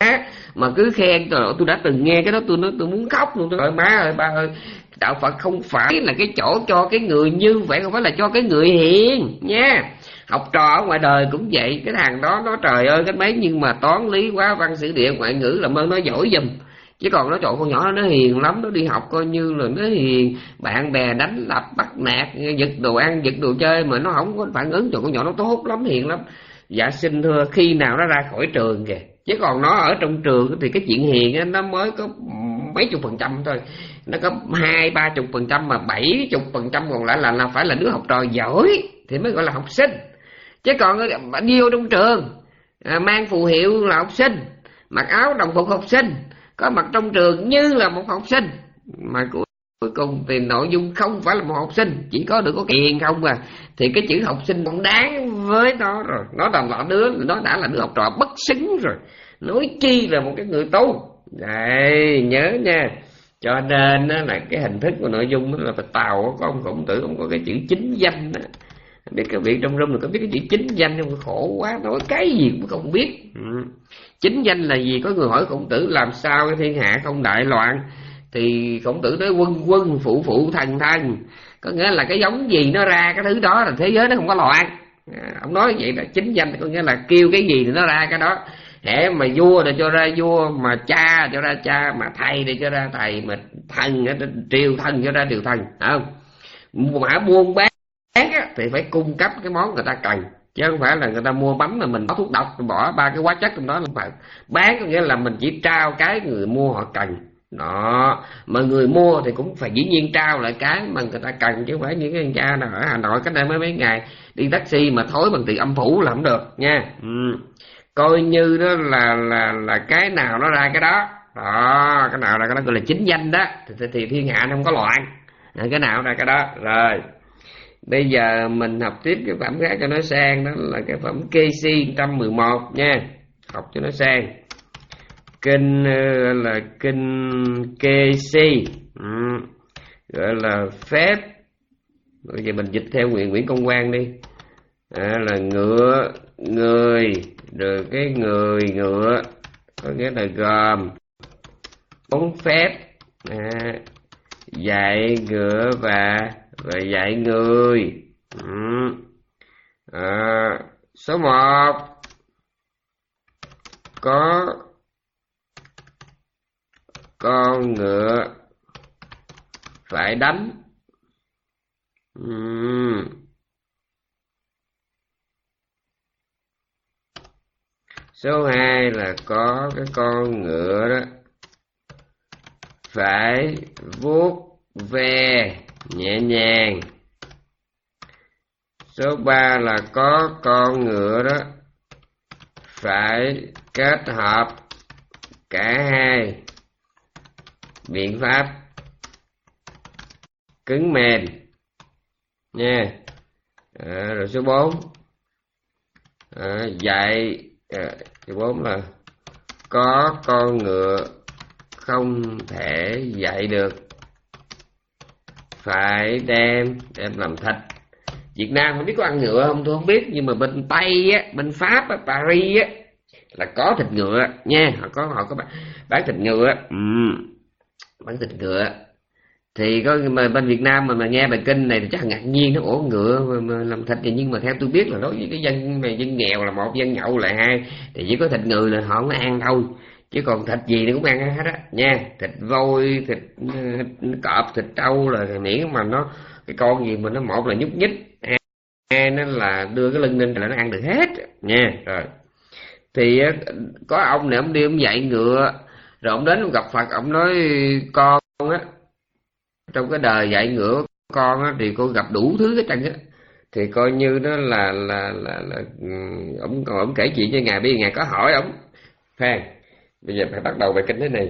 mà cứ khen. Trời ơi tôi đã từng nghe cái đó tôi nói tôi muốn khóc luôn. Tôi nói má ơi ba ơi, đạo Phật không phải là cái chỗ cho cái người như vậy, không phải là cho cái người hiền nha. Học trò ở ngoài đời cũng vậy, cái thằng đó nó trời ơi cái mấy, nhưng mà toán lý hóa văn sử địa ngoại ngữ làm ơn nó giỏi giùm. Chứ còn nó trời con nhỏ nó hiền lắm, nó đi học coi như là nó hiền, bạn bè đánh đập bắt nạt, giật đồ ăn giật đồ chơi mà nó không có phản ứng. Trời con nhỏ nó tốt lắm, hiền lắm. Dạ xin thưa khi nào nó ra khỏi trường kìa, chứ còn nó ở trong trường thì cái chuyện hiền á, nó mới có mấy chục phần trăm thôi, nó có hai ba chục phần trăm, mà bảy chục phần trăm còn lại là, là phải là đứa học trò giỏi thì mới gọi là học sinh. Chứ còn đi vô trong trường à, mang phù hiệu là học sinh, mặc áo đồng phục học sinh, có mặt trong trường như là một học sinh, mà cuối cùng thì nội dung không phải là một học sinh, chỉ có được có tiền không à, thì cái chữ học sinh cũng đáng với nó rồi. Nó là, là đứa nó đã là đứa học trò bất xứng rồi, nói chi là một cái người tu. Đây nhớ nha. Cho nên là cái hình thức của nội dung là Tàu có ông Khổng Tử, ông có cái chữ chính danh đó. Biết các vị trong room có biết cái chữ chính danh không? Khổ quá, nói cái gì cũng không biết. Ừ. Chính danh là gì? Có người hỏi Khổng Tử làm sao cái thiên hạ không đại loạn, Thì Khổng Tử nói quân quân phụ phụ thần thần, có nghĩa là cái giống gì nó ra cái thứ đó là thế giới nó không có loạn. À, ông nói vậy là chính danh, có nghĩa là kêu cái gì thì nó ra cái đó. Hễ mà vua để cho ra vua, mà cha cho ra cha, mà thầy để cho ra thầy, mà thần triều thần cho ra triều thần, không? Mà buôn bán á, thì phải cung cấp cái món người ta cần, chứ không phải là người ta mua bánh mà mình bỏ thuốc độc, bỏ ba cái hóa chất trong đó. Là phải bán, có nghĩa là mình chỉ trao cái người mua họ cần đó, mà người mua thì cũng phải dĩ nhiên trao lại cái mà người ta cần, chứ không phải những cái cha nào ở Hà Nội cách đây mấy mấy ngày đi taxi mà thối bằng tiền âm phủ là không được nha. Ừ. Coi như đó là là là cái nào nó ra cái đó đó, cái nào ra cái đó gọi là chính danh đó, thì, thì, thì thiên hạ nó không có loạn. Cái nào ra cái đó. Rồi bây giờ mình học tiếp cái phẩm khác cho nó sang, đó là cái phẩm Kê Si một trăm mười một nha, học cho nó sang. Kinh là kinh Kê Si, ừ, gọi là phép. Bây giờ mình dịch theo Nguyễn Nguyễn Công Quang đi. À, là ngựa người, rồi cái người ngựa có nghĩa là gồm bốn phép. À, dạy ngựa và và dạy người. Ừ. À, số một, có con ngựa phải đánh. Ừ. Số hai là có cái con ngựa đó phải vuốt ve nhẹ nhàng. Số ba là có con ngựa đó phải kết hợp cả hai biện pháp cứng mềm nha. À, rồi số bốn, à, dạy à, số bốn là có con ngựa không thể dạy được, phải đem đem làm thịt. Việt Nam không biết có ăn ngựa không tôi không biết, nhưng mà bên Tây á, bên Pháp á, Paris á là có thịt ngựa nha, họ có họ có bán, bán thịt ngựa. Ừ, bán thịt ngựa. Thì có mà bên Việt Nam mà, mà nghe bài kinh này thì chắc ngạc nhiên, nó ổ ngựa mà, mà làm thịt gì. Nhưng mà theo tôi biết là đối với cái dân mà dân nghèo là một, dân nhậu là hai, thì chỉ có thịt người là họ không ăn thôi, chứ còn thịt gì nó cũng ăn hết á nha. Thịt voi, thịt, thịt cọp, thịt trâu là miễn mà nó cái con gì mà nó một là nhúc nhích, hai nó là đưa cái lưng lên là nó ăn được hết nha. Rồi thì có ông này ông đi ông dạy ngựa, rồi ông đến ông gặp Phật, ông nói con á, trong cái đời dạy ngựa con á thì cô gặp đủ thứ hết trơn á. Thì coi như đó là là là là ông còn ông kể chuyện cho ngài, bây giờ ngài có hỏi ông phan. Bây giờ phải bắt đầu bài kinh thế này.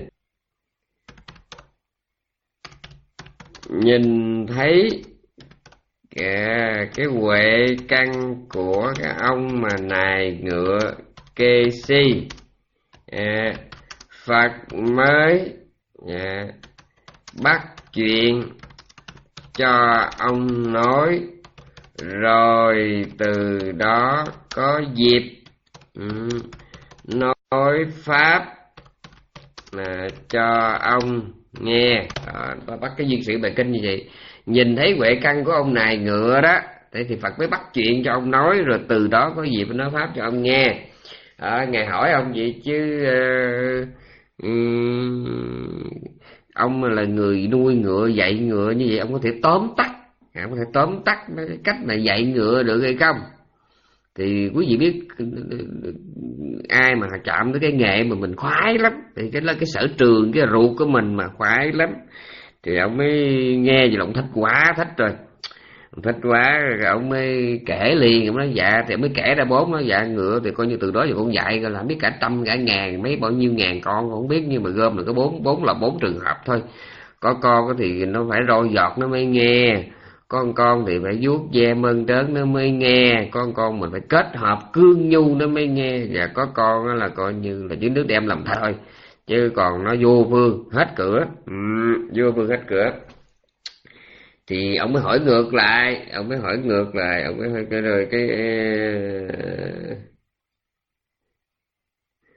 Nhìn thấy cái, cái huệ căn của cái ông mà nài ngựa Kê Si, à, Phật mới à, bắt chuyện cho ông nói, rồi từ đó có dịp um, nói pháp là cho ông nghe. À, bắt cái duyên sĩ bài kinh như vậy. Nhìn thấy huệ căn của ông này ngựa đó, thế thì Phật mới bắt chuyện cho ông nói, rồi từ đó có dịp nói pháp cho ông nghe. À, ngài hỏi ông vậy chứ uh, um, ông là người nuôi ngựa, dạy ngựa như vậy, ông có thể tóm tắt, ông có thể tóm tắt cái cách mà dạy ngựa được hay không? Thì quý vị biết ai mà chạm tới cái nghệ mà mình khoái lắm, thì cái là cái sở trường, cái ruột của mình mà khoái lắm, thì ông mới nghe vậy là ông thích quá, thích rồi ông thích quá rồi ông mới kể liền. Ông nói dạ, thì ông mới kể ra bốn nó dạ ngựa thì coi như từ đó giờ con dạy là biết cả trăm cả ngàn mấy bao nhiêu ngàn con không biết, nhưng mà gom được có bốn bốn là bốn trường hợp thôi. Có con thì nó phải roi giọt nó mới nghe, con con thì phải vuốt ve mơn trớn nó mới nghe, con con mình phải kết hợp cương nhu nó mới nghe, và có con là coi như là dưới nước đem làm thôi, chứ còn nó vô phương hết cửa. Ừ, vô phương hết cửa. Thì ông mới hỏi ngược lại, ông mới hỏi ngược lại, ông mới hỏi cái rồi cái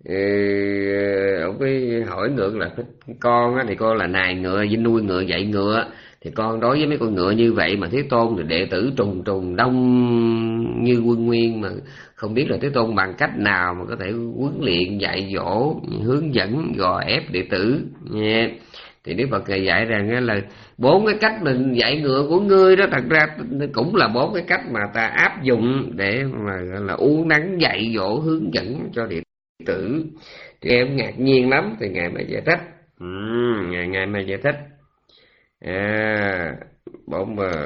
ừ, ông ấy hỏi ngược là con á, thì con là nài ngựa, nuôi ngựa dạy ngựa, thì con đối với mấy con ngựa như vậy mà Thế Tôn thì đệ tử trùng trùng đông như quân nguyên, mà không biết là Thế Tôn bằng cách nào mà có thể huấn luyện dạy dỗ hướng dẫn gò ép đệ tử nha. Thì Đức Phật ngài dạy rằng là bốn cái cách mình dạy ngựa của ngươi đó, thật ra cũng là bốn cái cách mà ta áp dụng để mà là uốn nắn dạy dỗ hướng dẫn cho đệ tử. Thì em ngạc nhiên lắm, thì ngài mới giải thích. ừ, ngài ngài mới giải thích à, bốn mà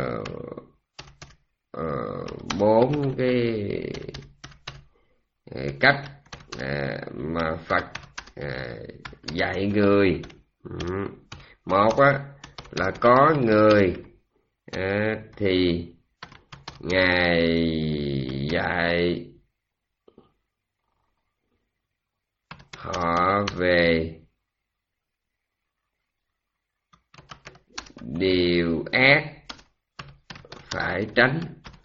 uh, bốn cái uh, cách uh, mà Phật uh, dạy người. ừ. Một á là có người à, thì ngài dạy họ về điều ác phải tránh,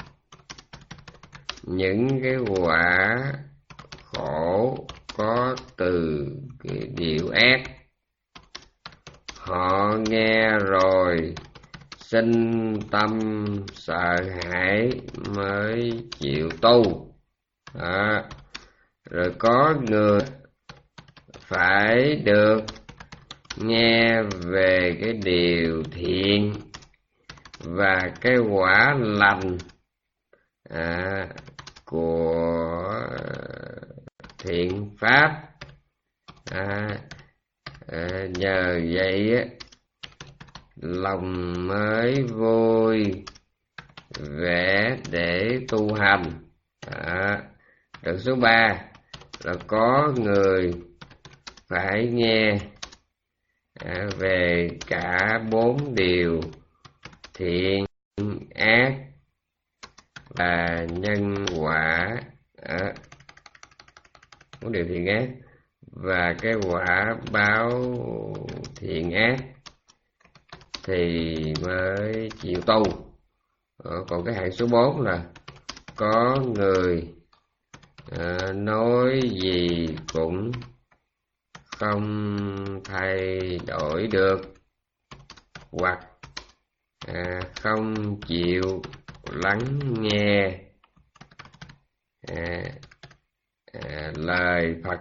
những cái quả khổ có từ cái điều ác. Họ nghe rồi sinh tâm sợ hãi mới chịu tu. Đó. Rồi có người phải được nghe về cái điều thiện và cái quả lành à, của thiện pháp. à, à, nhờ vậy á, lòng mới vui vẻ để tu hành. à, Được số ba là có người phải nghe à, về cả bốn điều thiện ác và nhân quả. à, bốn điều thiện ác và cái quả báo thiện ác thì mới chịu tu. ờ, Còn cái hạng số bốn là có người à, nói gì cũng không thay đổi được, hoặc à, không chịu lắng nghe à, à, lời Phật,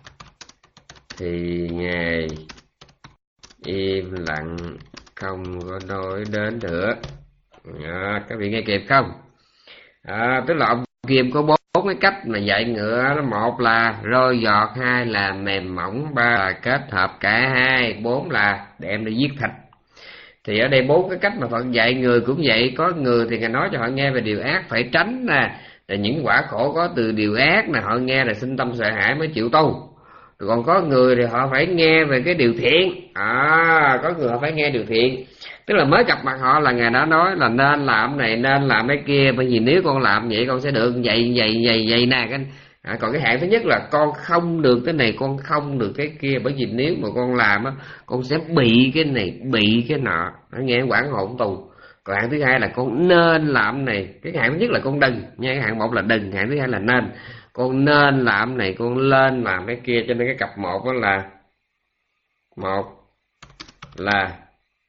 thì Ngài im lặng không có nói đến nữa. à, Các vị nghe kịp không? à, Tức là ông Kim có bốn bốn cái cách mà dạy ngựa đó. Một là roi giọt, hai là mềm mỏng, ba là kết hợp cả hai, bốn là đem đi giết thịt. Thì ở đây bốn cái cách mà Phật dạy người cũng vậy. Có người thì Ngài nói cho họ nghe về điều ác phải tránh nè, là những quả khổ có từ điều ác nè, họ nghe là sinh tâm sợ hãi mới chịu tu. Rồi còn có người thì họ phải nghe về cái điều thiện. à, Có người họ phải nghe điều thiện, tức là mới gặp mặt họ là Ngài đã nói là nên làm này, nên làm cái kia, bởi vì nếu con làm vậy con sẽ được vậy vậy vậy vậy nè. À, còn cái hạng thứ nhất là con không được cái này, con không được cái kia, bởi vì nếu mà con làm á, con sẽ bị cái này, bị cái nọ. Nó nghe quản hồn tù. Còn hạng thứ hai là con nên làm này. Cái hạng thứ nhất là con đừng nha, cái hạng một là đừng, hạng thứ hai là nên. Con nên làm này, con lên làm cái kia. Cho nên cái cặp một đó là một là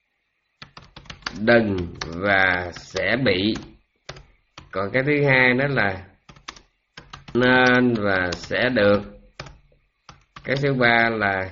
đừng và sẽ bị. Còn cái thứ hai đó là nên và sẽ được. Cái thứ ba là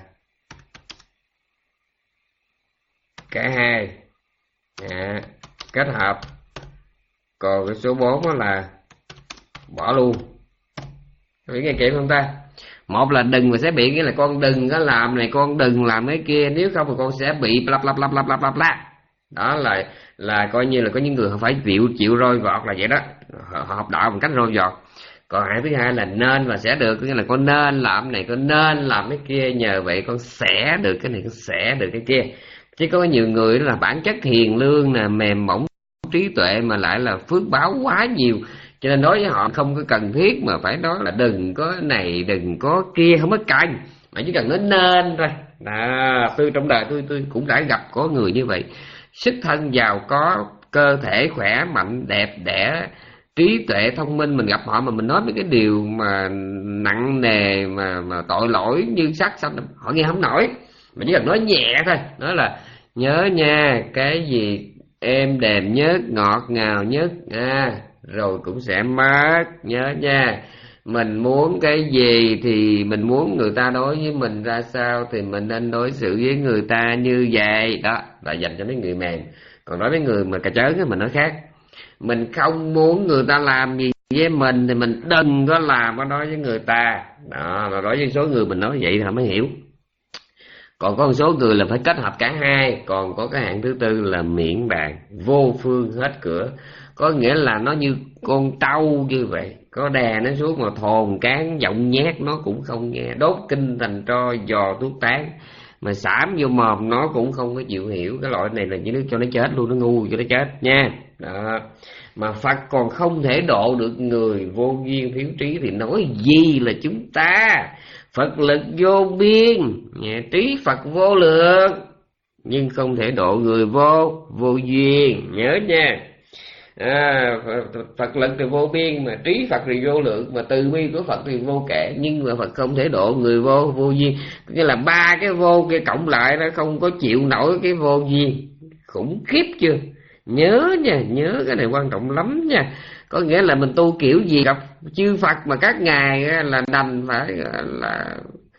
cả hai à, kết hợp. Còn cái số bốn đó là bỏ luôn. Quý nghe kịp không ta? Một là đừng và sẽ bị, nghĩa là con đừng có làm này, con đừng làm cái kia, nếu không thì con sẽ bị bla bla bla bla bla bla bla. Đó là là coi như là có những người họ phải chịu chịu roi vọt là vậy đó. Họ, họ học đạo bằng cách roi vọt. Còn hạng thứ hai là nên và sẽ được, nghĩa là con nên làm này, con nên làm cái kia, nhờ vậy con sẽ được cái này, con sẽ được cái kia. Chứ có nhiều người đó là bản chất hiền lương nè, mềm mỏng trí tuệ, mà lại là phước báo quá nhiều, cho nên đối với họ không có cần thiết mà phải nói là đừng có này, đừng có kia, không có cần, mà chỉ cần nói nên thôi. Đó, tôi trong đời tôi tôi cũng đã gặp có người như vậy, xuất thân giàu có, cơ thể khỏe mạnh, đẹp đẽ, trí tuệ thông minh, mình gặp họ mà mình nói mấy cái điều mà nặng nề mà mà tội lỗi như sát sanh, họ nghe không nổi. Mà chỉ cần nói nhẹ thôi, nói là nhớ nha, cái gì êm đềm nhất, ngọt ngào nhất à, rồi cũng sẽ mất, nhớ nha. Mình muốn cái gì thì mình muốn người ta đối với mình ra sao thì mình nên đối xử với người ta như vậy. Đó là dành cho mấy người mềm. Còn đối với người mà cà chớn thì mình nói khác. Mình không muốn người ta làm gì với mình thì mình đừng có làm cái đó với người ta. Đó là đối với số người mình nói vậy thì họ mới hiểu. Còn có một số người là phải kết hợp cả hai. Còn có cái hạng thứ tư là miễn bàn, vô phương hết cửa. Có nghĩa là nó như con trâu như vậy, có đè nó xuống mà thồn cán giọng nhát nó cũng không nghe, đốt kinh thành tro dò thuốc tán, mà xảm vô mồm nó cũng không có chịu hiểu. Cái loại này là chỉ nước cho nó chết luôn, nó ngu cho nó chết nha. Đó. Mà Phật còn không thể độ được người vô duyên thiếu trí thì nói gì là chúng ta. Phật lực vô biên, trí Phật vô lượng, nhưng không thể độ người vô vô duyên, nhớ nha. À, Phật lực thì vô biên, mà trí Phật thì vô lượng, mà từ bi của Phật thì vô kể, nhưng mà Phật không thể độ người vô vô duyên. Nghĩa là ba cái vô kia cộng lại nó không có chịu nổi cái vô duyên. Khủng khiếp chưa? Nhớ nha, nhớ cái này quan trọng lắm nha. Có nghĩa là mình tu kiểu gì gặp chư Phật mà các ngài là đành phải là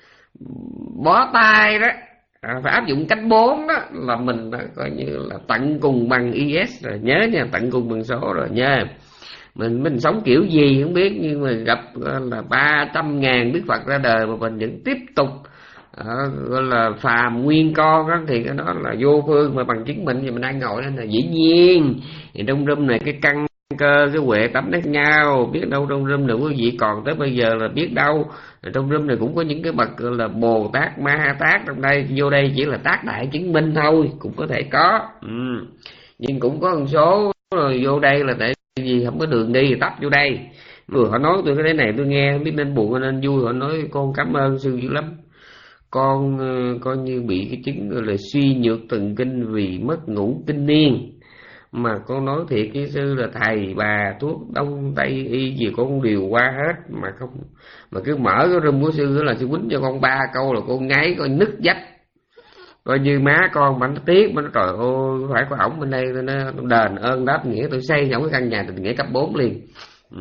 bó tay đó, à, phải áp dụng cách bốn đó, là mình coi như là tận cùng bằng i ét rồi, nhớ nha, tận cùng bằng số rồi nha. Mình mình sống kiểu gì không biết, nhưng mà gặp là ba trăm ngàn Đức Phật ra đời mà mình vẫn tiếp tục à, gọi là phàm nguyên con đó, thì cái đó là vô phương. Mà bằng chứng mình thì mình đang ngồi đây là dĩ nhiên. Thì trong room này cái căn cơ, cái huệ tánh khác nhau, biết đâu trong room này quý vị còn tới bây giờ là biết đâu. Trong room này cũng có những cái bậc là Bồ Tát, Ma Ha Tát trong đây, vô đây chỉ là tác đại chứng minh thôi, cũng có thể có. Ừ. Nhưng cũng có một số rồi vô đây là tại vì không có đường đi thì tấp vô đây. Người họ nói tôi cái này tôi nghe không biết nên buồn hay nên vui. Họ nói con cảm ơn sư dữ lắm, con uh, coi như bị cái chứng gọi là suy nhược thần kinh vì mất ngủ kinh niên. Mà con nói thiệt cái sư là thầy bà thuốc đông tây y gì con đều qua hết, mà không mà cứ mở cái room của sư là sư quýnh cho con ba câu là con ngáy, con nứt vách, coi như má con mà nó tiếc, mà nó trời ơi phải có ổng bên đây nó đền ơn đáp nghĩa tôi xây trong cái căn nhà tình nghĩa cấp bốn liền. Ừ.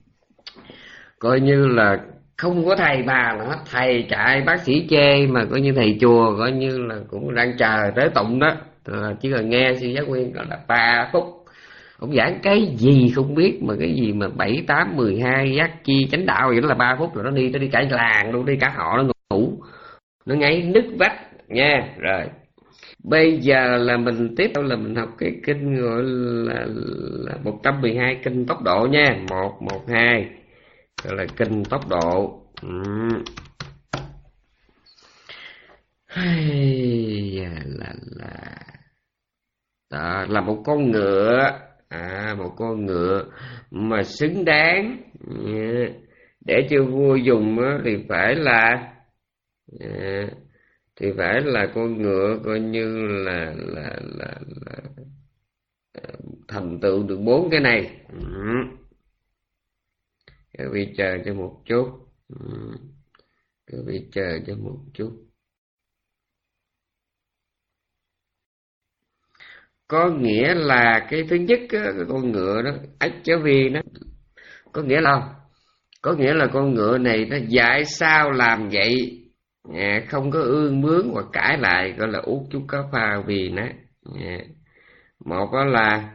Coi như là không có thầy bà nữa, thầy chạy bác sĩ chê, mà coi như thầy chùa coi như là cũng đang chờ tới tụng đó. À, chỉ cần nghe sư giác nguyên là ba phút, ông giảng cái gì không biết, mà cái gì mà bảy tám mười hai giác chi chánh đạo vậy đó là ba phút rồi nó đi, nó đi cả làng luôn, đi cả họ nó ngủ, nó ngáy nứt vách nha. Rồi bây giờ là mình tiếp tục là mình học cái kinh gọi là, là một trăm mười hai kinh tốc độ nha. Một một hai gọi là kinh tốc độ. Ừ. Hay là là đó là một con ngựa, à một con ngựa mà xứng đáng để cho vua dùng thì phải là à, thì phải là con ngựa coi như là là là, là thành tựu được bốn cái này. Ừ. Các vị chờ cho một chút. Ừ. Các vị chờ cho một chút. Có nghĩa là cái thứ nhất á, cái con ngựa đó, ếch chớ vi đó, có nghĩa là có nghĩa là con ngựa này nó dạy sao làm vậy, à, không có ương bướng hoặc cãi lại, gọi là út chút cá pha vì nó. À, một đó là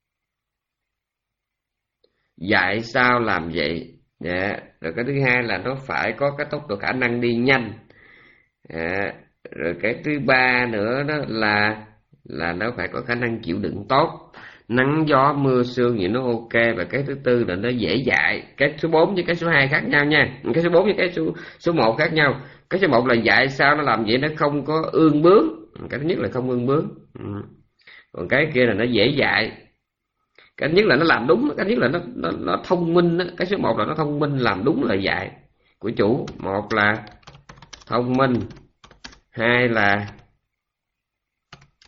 dạy sao làm vậy, à, rồi cái thứ hai là nó phải có cái tốc độ khả năng đi nhanh, à, rồi cái thứ ba nữa đó là là nó phải có khả năng chịu đựng tốt, nắng gió mưa sương gì nó ok. Và cái thứ tư là nó dễ dạy. Cái số bốn với cái số hai khác nhau nha, cái số bốn với cái số số một khác nhau. Cái số một là dạy sao nó làm vậy, nó không có ương bướng, cái thứ nhất là không ương bướng. Ừ. Còn cái kia là nó dễ dạy. Cái thứ nhất là nó làm đúng, cái thứ nhất là nó nó, nó thông minh. Cái số một là nó thông minh, làm đúng lời dạy của chủ. Một là thông minh, hai là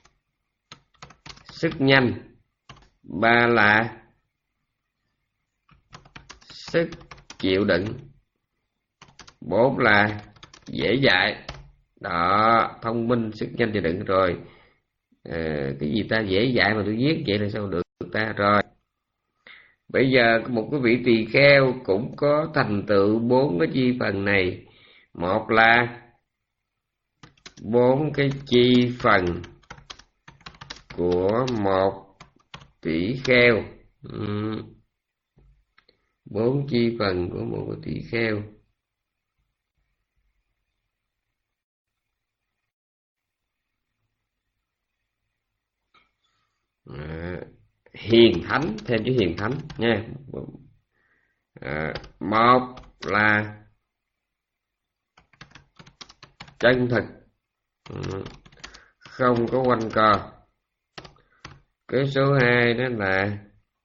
sức nhanh, ba là sức chịu đựng. Bốn là dễ dạy. Đó, thông minh, sức nhanh chịu đựng. Rồi à, cái gì ta, dễ dạy mà tôi viết vậy là sao được ta. Rồi bây giờ một cái vị tỳ kheo cũng có thành tựu bốn cái chi phần này. Một là bốn cái chi phần của một tỷ kheo. Bốn chi phần của một tỷ kheo. À, hiền thánh, thêm chữ hiền thánh nha. À, một là chân thực, không có quanh co. Cái số hai đó là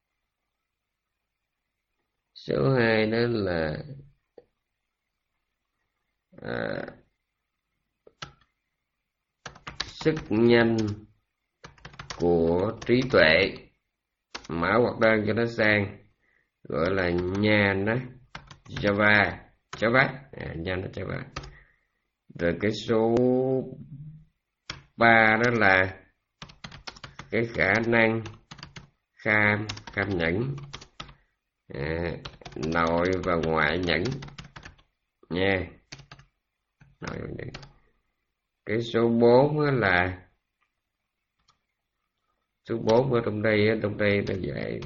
số hai đó là à, sức nhanh của trí tuệ. Mở hoặc đơn cho nó sang, gọi là nhà nó Java Java à, nhà nó Java. Rồi cái số ba đó là cái khả năng kham kham nhẫn, à, nội và ngoại nhẫn nha. Nội và nhẫn. Cái số bốn đó là số bốn ở trong đây, trong đây nó dạy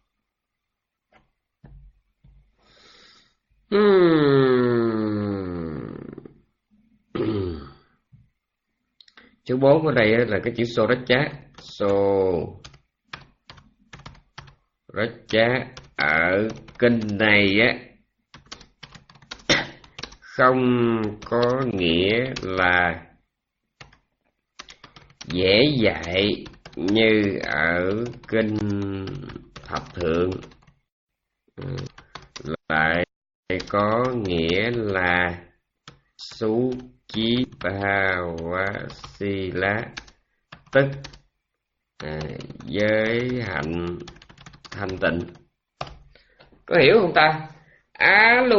hmm. Số bốn ở đây là cái chữ số rách chá. Số rách chá ở kinh này á không có nghĩa là dễ dạy như ở kinh thập thượng, lại có nghĩa là sú chí ba wa si lá, tức à, giới hạnh thanh tịnh. Có hiểu không ta? Alo,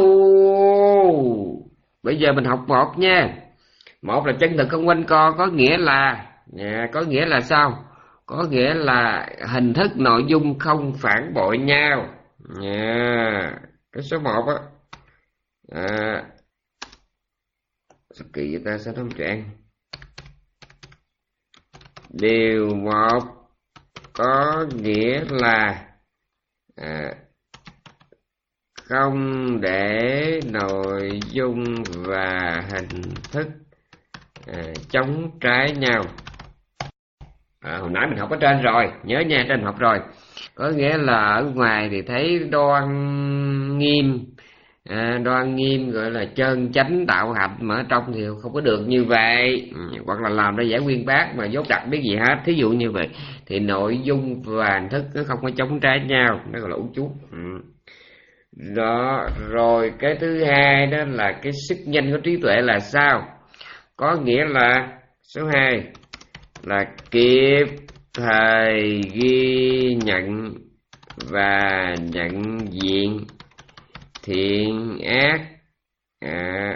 bây giờ mình học một nha. Một là chân thực không quanh co, có nghĩa là à, có nghĩa là sao? Có nghĩa là hình thức nội dung không phản bội nhau nha. Cái số một á à, sao kỳ vậy ta, sao nó không trạng. Điều một có nghĩa là à, không để nội dung và hình thức à, chống trái nhau. À, hồi nãy mình học ở trên rồi, nhớ nha, trên học rồi. Có nghĩa là ở ngoài thì thấy đoan nghiêm, à, đoan nghiêm gọi là chân chánh đạo hạnh, mà ở trong thì không có được như vậy, ừ, hoặc là làm ra giải nguyên bác mà dốt đặc biết gì hết, thí dụ như vậy. Thì nội dung và hình thức nó không có chống trái nhau, nó gọi là uống chút. Ừ. Đó, rồi cái thứ hai đó là cái sức nhanh của trí tuệ là sao? Có nghĩa là số hai là kịp thời ghi nhận và nhận diện thiện ác à,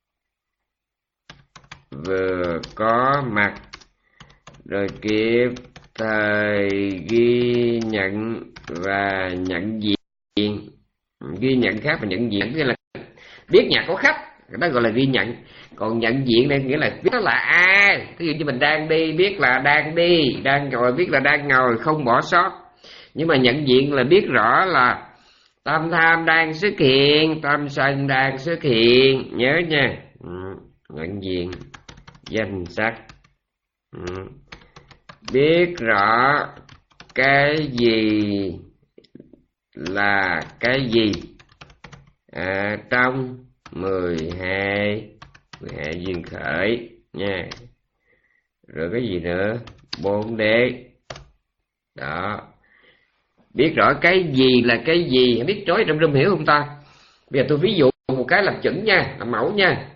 vừa có mặt, rồi kịp thời ghi nhận và nhận diện. Ghi nhận khác và nhận diện nghĩa là biết nhà có khách, đó gọi là ghi nhận. Còn nhận diện đây nghĩa là biết đó là ai. Ví dụ như mình đang đi biết là đang đi, đang ngồi biết là đang ngồi, không bỏ sót. Nhưng mà nhận diện là biết rõ là tâm tham đang xuất hiện, tâm sân đang xuất hiện, nhớ nha. Ừ. Nhận diện danh sắc, ừ. Biết rõ cái gì là cái gì à, trong mười hai mười hai duyên khởi nha. Rồi cái gì nữa? Bốn đế. Đó, biết rõ cái gì là cái gì. Biết trói trong râm hiểu không ta? Bây giờ tôi ví dụ một cái làm chuẩn nha, làm mẫu nha.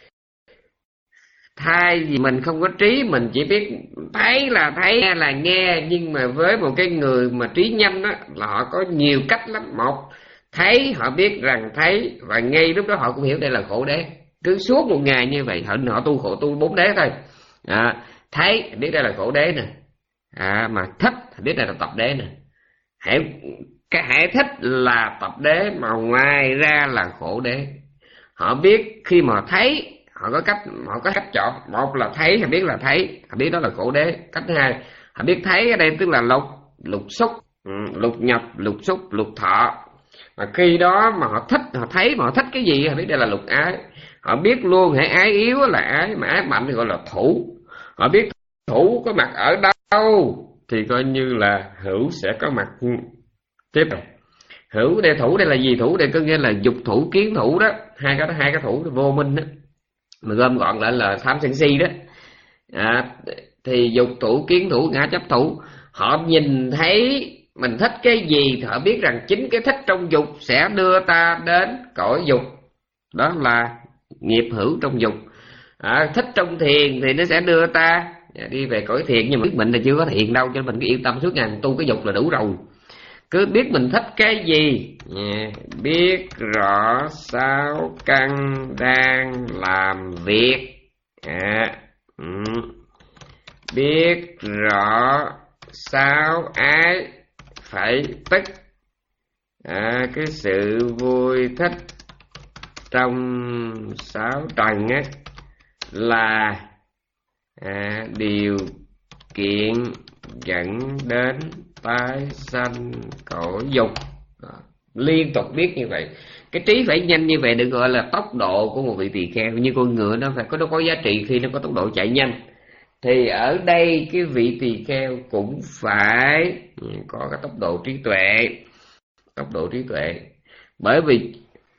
Thay vì mình không có trí, mình chỉ biết thấy là thấy, nghe là nghe. Nhưng mà với một cái người mà trí nhanh đó, là họ có nhiều cách lắm. Một, Thấy họ biết rằng thấy, và ngay lúc đó họ cũng hiểu đây là khổ đế. Cứ suốt một ngày như vậy họ, họ tu khổ tu bốn đế thôi. À, thấy biết đây là khổ đế nè, à, mà thích biết đây là tập đế nè. Hãy cái hãy thích là tập đế, mà ngoài ra là khổ đế. Họ biết khi mà thấy, họ có cách họ có cách chọn. Một là thấy, họ biết là thấy, họ biết đó là khổ đế. Cách thứ hai, họ biết thấy ở đây tức là lục lục xúc, ừ, lục nhập, lục xúc, lục thọ. Mà khi đó mà họ thích, họ thấy mà họ thích cái gì, họ biết đây là lục ái. Họ biết luôn hãy ái yếu là ái, mà ái mạnh thì gọi là thủ. Họ biết thủ có mặt ở đâu thì coi như là hữu sẽ có mặt tiếp. Hữu đây, thủ đây là gì? Thủ đây có nghĩa là dục thủ, kiến thủ đó, hai cái đó, hai cái thủ vô minh đó, mà gom gọn lại là tham sân si đó. À, thì dục thủ, kiến thủ, ngã chấp thủ. Họ nhìn thấy mình thích cái gì thì họ biết rằng chính cái thích trong dục sẽ đưa ta đến cõi dục, đó là nghiệp hữu trong dục. À, thích trong thiền thì nó sẽ đưa ta đi về cõi thiền, nhưng mà biết mình là chưa có thiền đâu, cho mình cứ yên tâm suốt ngày tu cái dục là đủ rồi. Cứ biết mình thích cái gì, biết rõ sáu căn đang làm việc, à, ừ. biết rõ sáu ái phải tức, à, cái sự vui thích trong sáu trần á là à, điều kiện dẫn đến tái sanh cõi dục. Liên tục biết như vậy, cái trí phải nhanh như vậy được gọi là tốc độ của một vị tỳ kheo. Như con ngựa nó phải có nó có giá trị khi nó có tốc độ chạy nhanh, thì ở đây cái vị tỳ kheo cũng phải có cái tốc độ trí tuệ. Tốc độ trí tuệ, bởi vì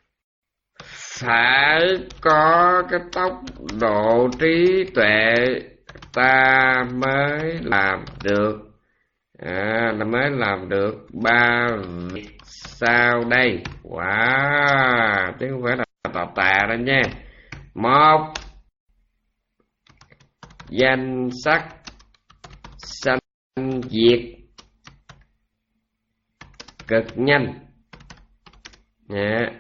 phải có cái tốc độ trí tuệ ta mới làm được, à, là mới làm được ba việc sau đây. Wow, chứ không phải là tà tà đâu nha. Một, danh sắc sanh diệt cực nhanh. Yeah.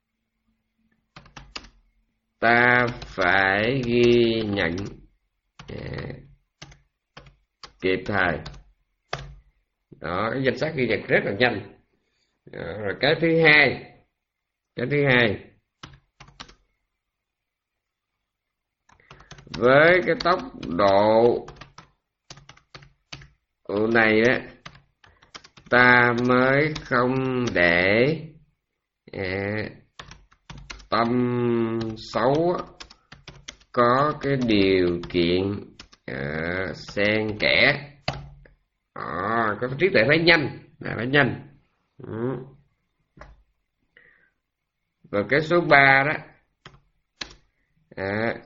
Ta phải ghi nhận yeah. kịp thời. Đó, cái danh sách ghi nhận rất là nhanh. Đó, rồi cái thứ hai, cái thứ hai với cái tốc độ này á, ta mới không để à, tâm xấu có cái điều kiện à, xen kẽ. À, cái trí tuệ phải nhanh, là phải nhanh. Ừ. Rồi cái số ba đó, à,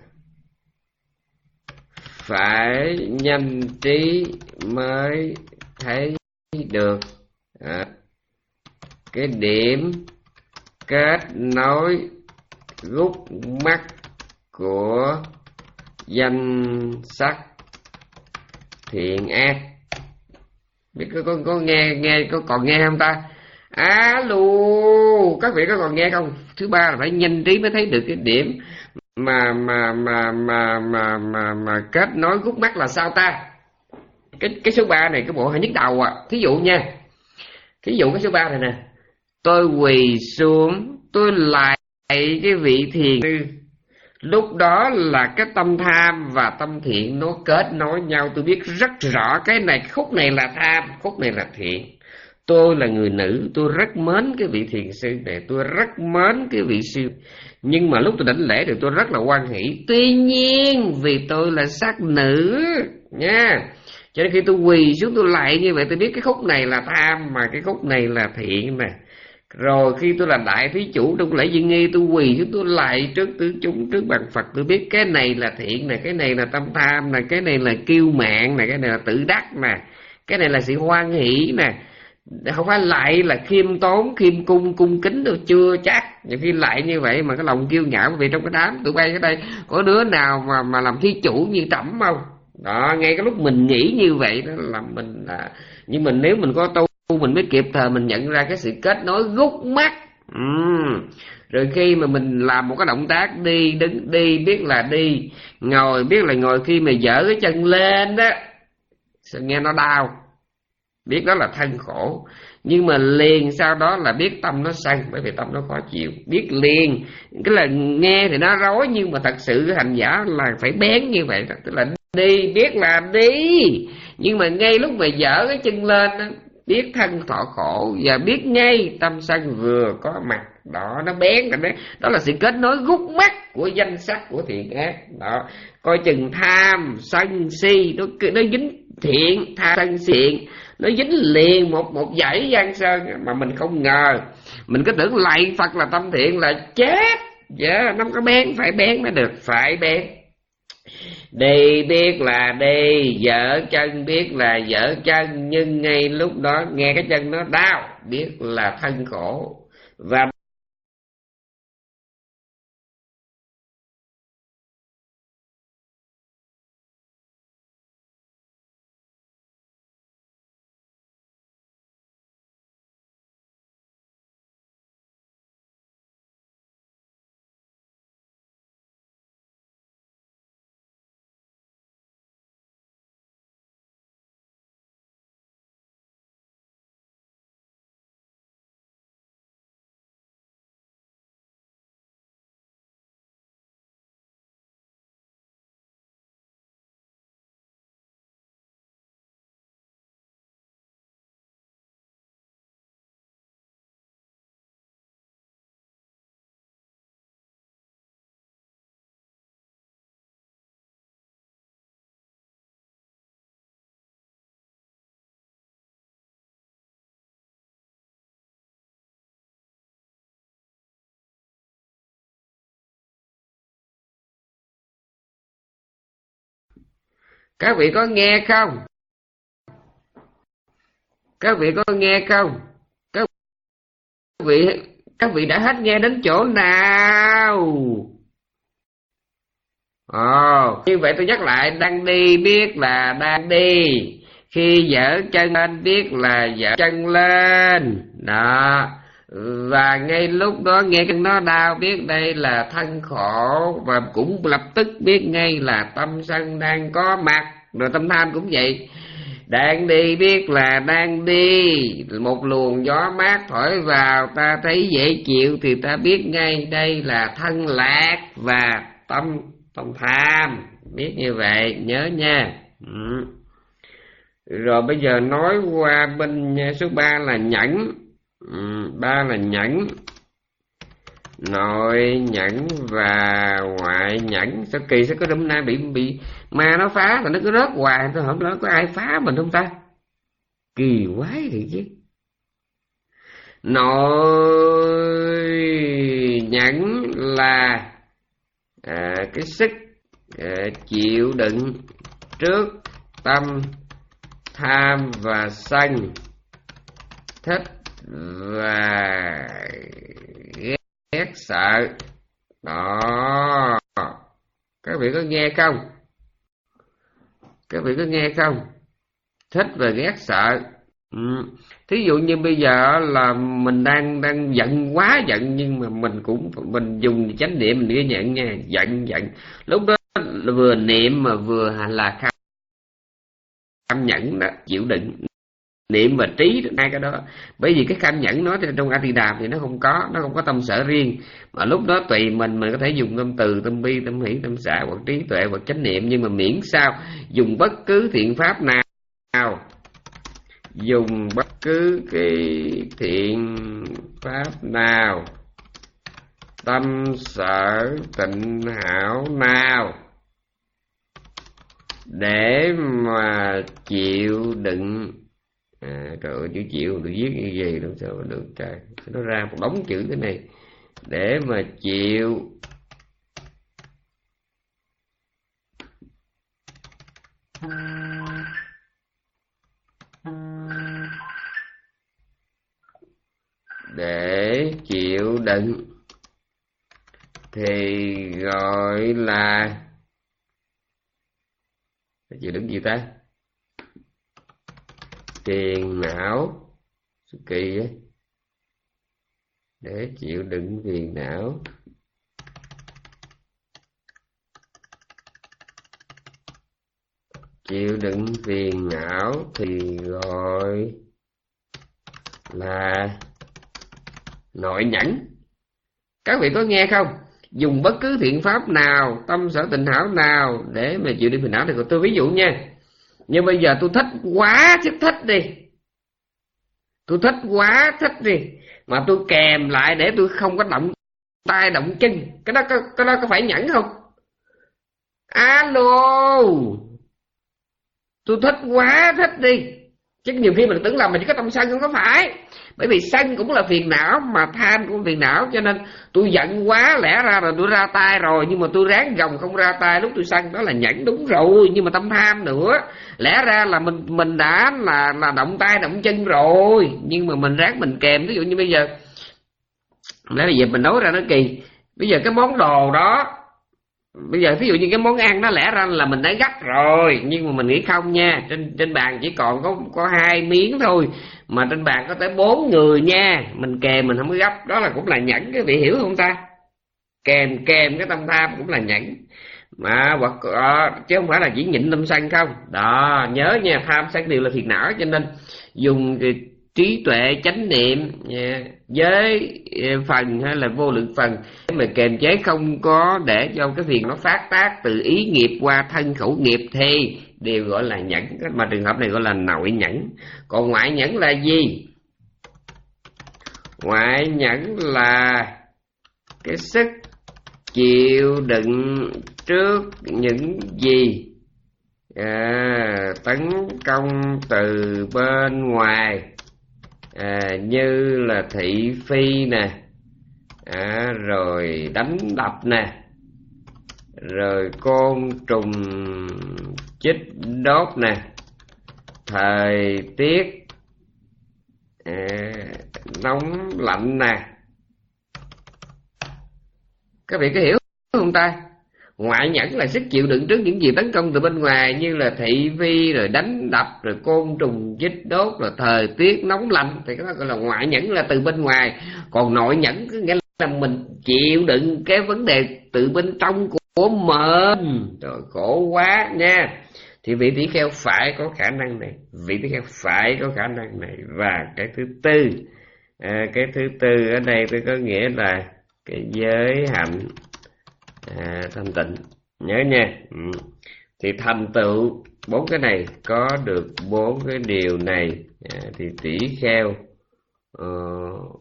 phải nhanh trí mới thấy được à, cái điểm kết nối gút mắt của danh sắc thiện ác. Biết có, có, có nghe nghe có còn nghe không ta? Alo, các vị có còn nghe không? Thứ ba là phải nhanh trí mới thấy được cái điểm mà mà mà mà mà mà mà kết nối gút mắt là sao ta? Cái cái số ba này cái bộ hơi nhức đầu à. Thí dụ nha. Thí dụ cái số ba này nè. Tôi quỳ xuống, tôi lại cái vị thiền sư. Lúc đó là cái tâm tham và tâm thiện nó kết nối nhau. Tôi biết rất rõ cái này, khúc này là tham, khúc này là thiện. Tôi là người nữ, tôi rất mến cái vị thiền sư này, tôi rất mến cái vị sư. Nhưng mà lúc tôi đảnh lễ thì tôi rất là hoan hỷ. Tuy nhiên vì tôi là sắc nữ nha, cho nên khi tôi quỳ xuống tôi lại như vậy, tôi biết cái khúc này là tham mà cái khúc này là thiện nè. Rồi khi tôi là đại thí chủ trong lễ diện nghi, tôi quỳ xuống tôi lại trước tứ chúng, trước bàn Phật, tôi biết cái này là thiện nè, cái này là tâm tham nè, cái này là kiêu mạn nè, cái này là tự đắc nè, cái này là sự hoan hỷ nè. Không phải lại là khiêm tốn, khiêm cung, cung kính đâu, chưa chắc. Nhiều khi lại như vậy mà cái lòng kiêu ngạo, vì trong cái đám tụi bay ở đây có đứa nào mà mà làm thí chủ như Trẫm không? Đó, ngay cái lúc mình nghĩ như vậy đó là mình là, nhưng mình nếu mình có tu mình mới kịp thời mình nhận ra cái sự kết nối gút mắt Ừm. Rồi khi mà mình làm một cái động tác đi, đứng đi biết là đi, ngồi biết là ngồi, khi mà dở cái chân lên đó sao nghe nó đau, biết đó là thân khổ. Nhưng mà liền sau đó là biết tâm nó sân, bởi vì tâm nó khó chịu. Biết liền, cái là nghe thì nó rối, nhưng mà thật sự hành giả là phải bén như vậy đó. Tức là đi biết là đi, nhưng mà ngay lúc mà dở cái chân lên đó, biết thân thọ khổ và biết ngay tâm sân vừa có mặt đó, nó bén là bén. Đó là sự kết nối gút mắt của danh sắc của thiện ác đó. Coi chừng tham sân si nó nó dính thiện, tham sân si thiện nó dính liền một một dãy giang sơn mà mình không ngờ. Mình cứ tưởng lạy Phật là tâm thiện là chết. Dạ, yeah, nó có bén, phải bén mới được, phải bén. Đi biết là đi, dở chân biết là dở chân, nhưng ngay lúc đó nghe cái chân nó đau biết là thân khổ. Và các vị có nghe không? Các vị có nghe không? Các vị các vị đã hết nghe đến chỗ nào? Ồ, như vậy tôi nhắc lại, đang đi biết là đang đi, khi giở chân lên biết là giở chân lên đó. Và ngay lúc đó nghe chân nó đau biết đây là thân khổ, và cũng lập tức biết ngay là tâm sân đang có mặt. Rồi tâm tham cũng vậy, đang đi biết là đang đi, một luồng gió mát thổi vào ta thấy dễ chịu thì ta biết ngay đây là thân lạc và tâm tâm tham, biết như vậy nhớ nha. Ừ. Rồi bây giờ nói qua bên số ba là nhẫn. Ừ, ba là nhẫn, nội nhẫn và ngoại nhẫn. Sao kỳ, sao có hôm nay bị bị ma nó phá mà nó cứ rớt hoài, tôi hỏi nó có ai phá mình không ta, kỳ quái thì chứ. Nội nhẫn là à, cái sức à, chịu đựng trước tâm tham và sân, thích và ghét, ghét sợ đó. Các vị có nghe không? Các vị có nghe không? Thích và ghét sợ. Ừ. Thí dụ như bây giờ là mình đang đang giận, quá giận, nhưng mà mình cũng mình dùng chánh niệm mình ghi nhận nha, giận giận lúc đó là vừa niệm mà vừa là kham nhẫn đó, chịu đựng. Niệm và trí hai cái đó, bởi vì cái kham nhẫn nó trong A Di Đà thì nó không có, nó không có tâm sở riêng, mà lúc đó tùy mình mình có thể dùng tâm từ, tâm bi, tâm hỷ, tâm xả, hoặc trí tuệ, hoặc chánh niệm. Nhưng mà miễn sao dùng bất cứ thiện pháp nào, dùng bất cứ cái thiện pháp nào, tâm sở tịnh hảo nào, để mà chịu đựng. À, trời ơi, chữ chịu được viết như gì đâu, sao mà được trời, nó ra một đống chữ thế này. Để mà chịu để chịu đựng thì gọi là chịu đựng gì ta? Tiền não, kỳ ấy. để chịu đựng phiền não. Chịu đựng phiền não thì gọi là nội nhẫn. Các vị có nghe không? Dùng bất cứ thiện pháp nào, tâm sở tình hảo nào để mà chịu đựng phiền não. Thì tôi ví dụ nha, nhưng bây giờ tôi thích quá thích thích đi, tôi thích quá thích đi, mà tôi kèm lại để tôi không có động tay động chân, cái đó có, cái đó có phải nhẫn không? Alo, tôi thích quá thích đi, chứ nhiều khi mình tưởng là mình chỉ có tâm sân, không có phải. Bởi vì sân cũng là phiền não, mà tham cũng là phiền não. Cho nên tôi giận quá, lẽ ra là tôi ra tay rồi, nhưng mà tôi ráng gồng không ra tay lúc tôi sân, đó là nhẫn đúng rồi. Nhưng mà tâm tham nữa, lẽ ra là mình mình đã là là động tay động chân rồi, nhưng mà mình ráng mình kèm. Ví dụ như bây giờ, lẽ bây giờ mình nói ra nó kỳ, bây giờ cái món đồ đó, bây giờ ví dụ như cái món ăn đó lẽ ra là mình đã gấp rồi, nhưng mà mình nghĩ không nha, trên trên bàn chỉ còn có có hai miếng thôi, mà trên bàn có tới bốn người nha, mình kèm mình không có gấp, đó là cũng là nhẫn. Cái vị hiểu không ta? Kèm kèm cái tâm tham cũng là nhẫn mà, hoặc uh, chứ không phải là chỉ nhịn tâm sân không. Đó, nhớ nha, tham sân đều là phiền não. Cho nên dùng cái trí tuệ chánh niệm với phần hay là vô lượng phần mà kềm chế, không có để cho cái phiền nó phát tác từ ý nghiệp qua thân khẩu nghiệp, thì đều gọi là nhẫn. Mà trường hợp này gọi là nội nhẫn. Còn ngoại nhẫn là gì? Ngoại nhẫn là cái sức chịu đựng trước những gì à, tấn công từ bên ngoài, à, như là thị phi nè, à, rồi đánh đập nè, rồi côn trùng chích đốt nè, thời tiết à, nóng lạnh nè. Các vị có hiểu không ta? Ngoại nhẫn là sức chịu đựng trước những gì tấn công từ bên ngoài, như là thị phi, rồi đánh đập, rồi côn trùng chích đốt, rồi thời tiết nóng lạnh, thì cái đó gọi là ngoại nhẫn, là từ bên ngoài. Còn nội nhẫn có nghĩa là mình chịu đựng cái vấn đề từ bên trong của mình. Rồi khổ quá nha. Thì vị tỷ kheo phải có khả năng này, vị tỷ kheo phải có khả năng này. Và cái thứ tư, à, cái thứ tư ở đây tôi có nghĩa là cái giới hạnh à, thanh tịnh. Nhớ nha. Ừ. Thì thành tựu bốn cái này, có được bốn cái điều này à, thì tỷ kheo uh,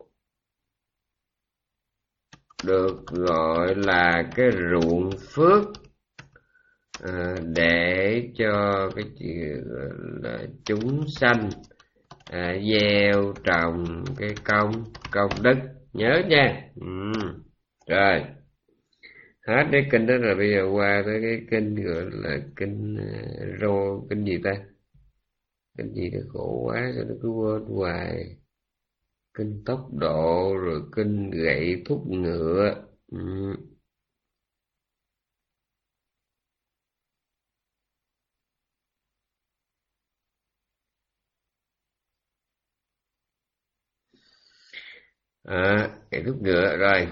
được gọi là cái ruộng phước à, để cho cái là chúng sanh à, gieo trồng cái công công đức. Nhớ nha. Ừ. Rồi hết cái kinh đó rồi, bây giờ qua tới cái kinh gọi là kinh uh, rô, kinh gì ta, kinh gì đó khổ quá sao nó cứ quên hoài. Kinh tốc độ, rồi kinh gậy thúc ngựa. Ừ. À, gậy thúc ngựa. Rồi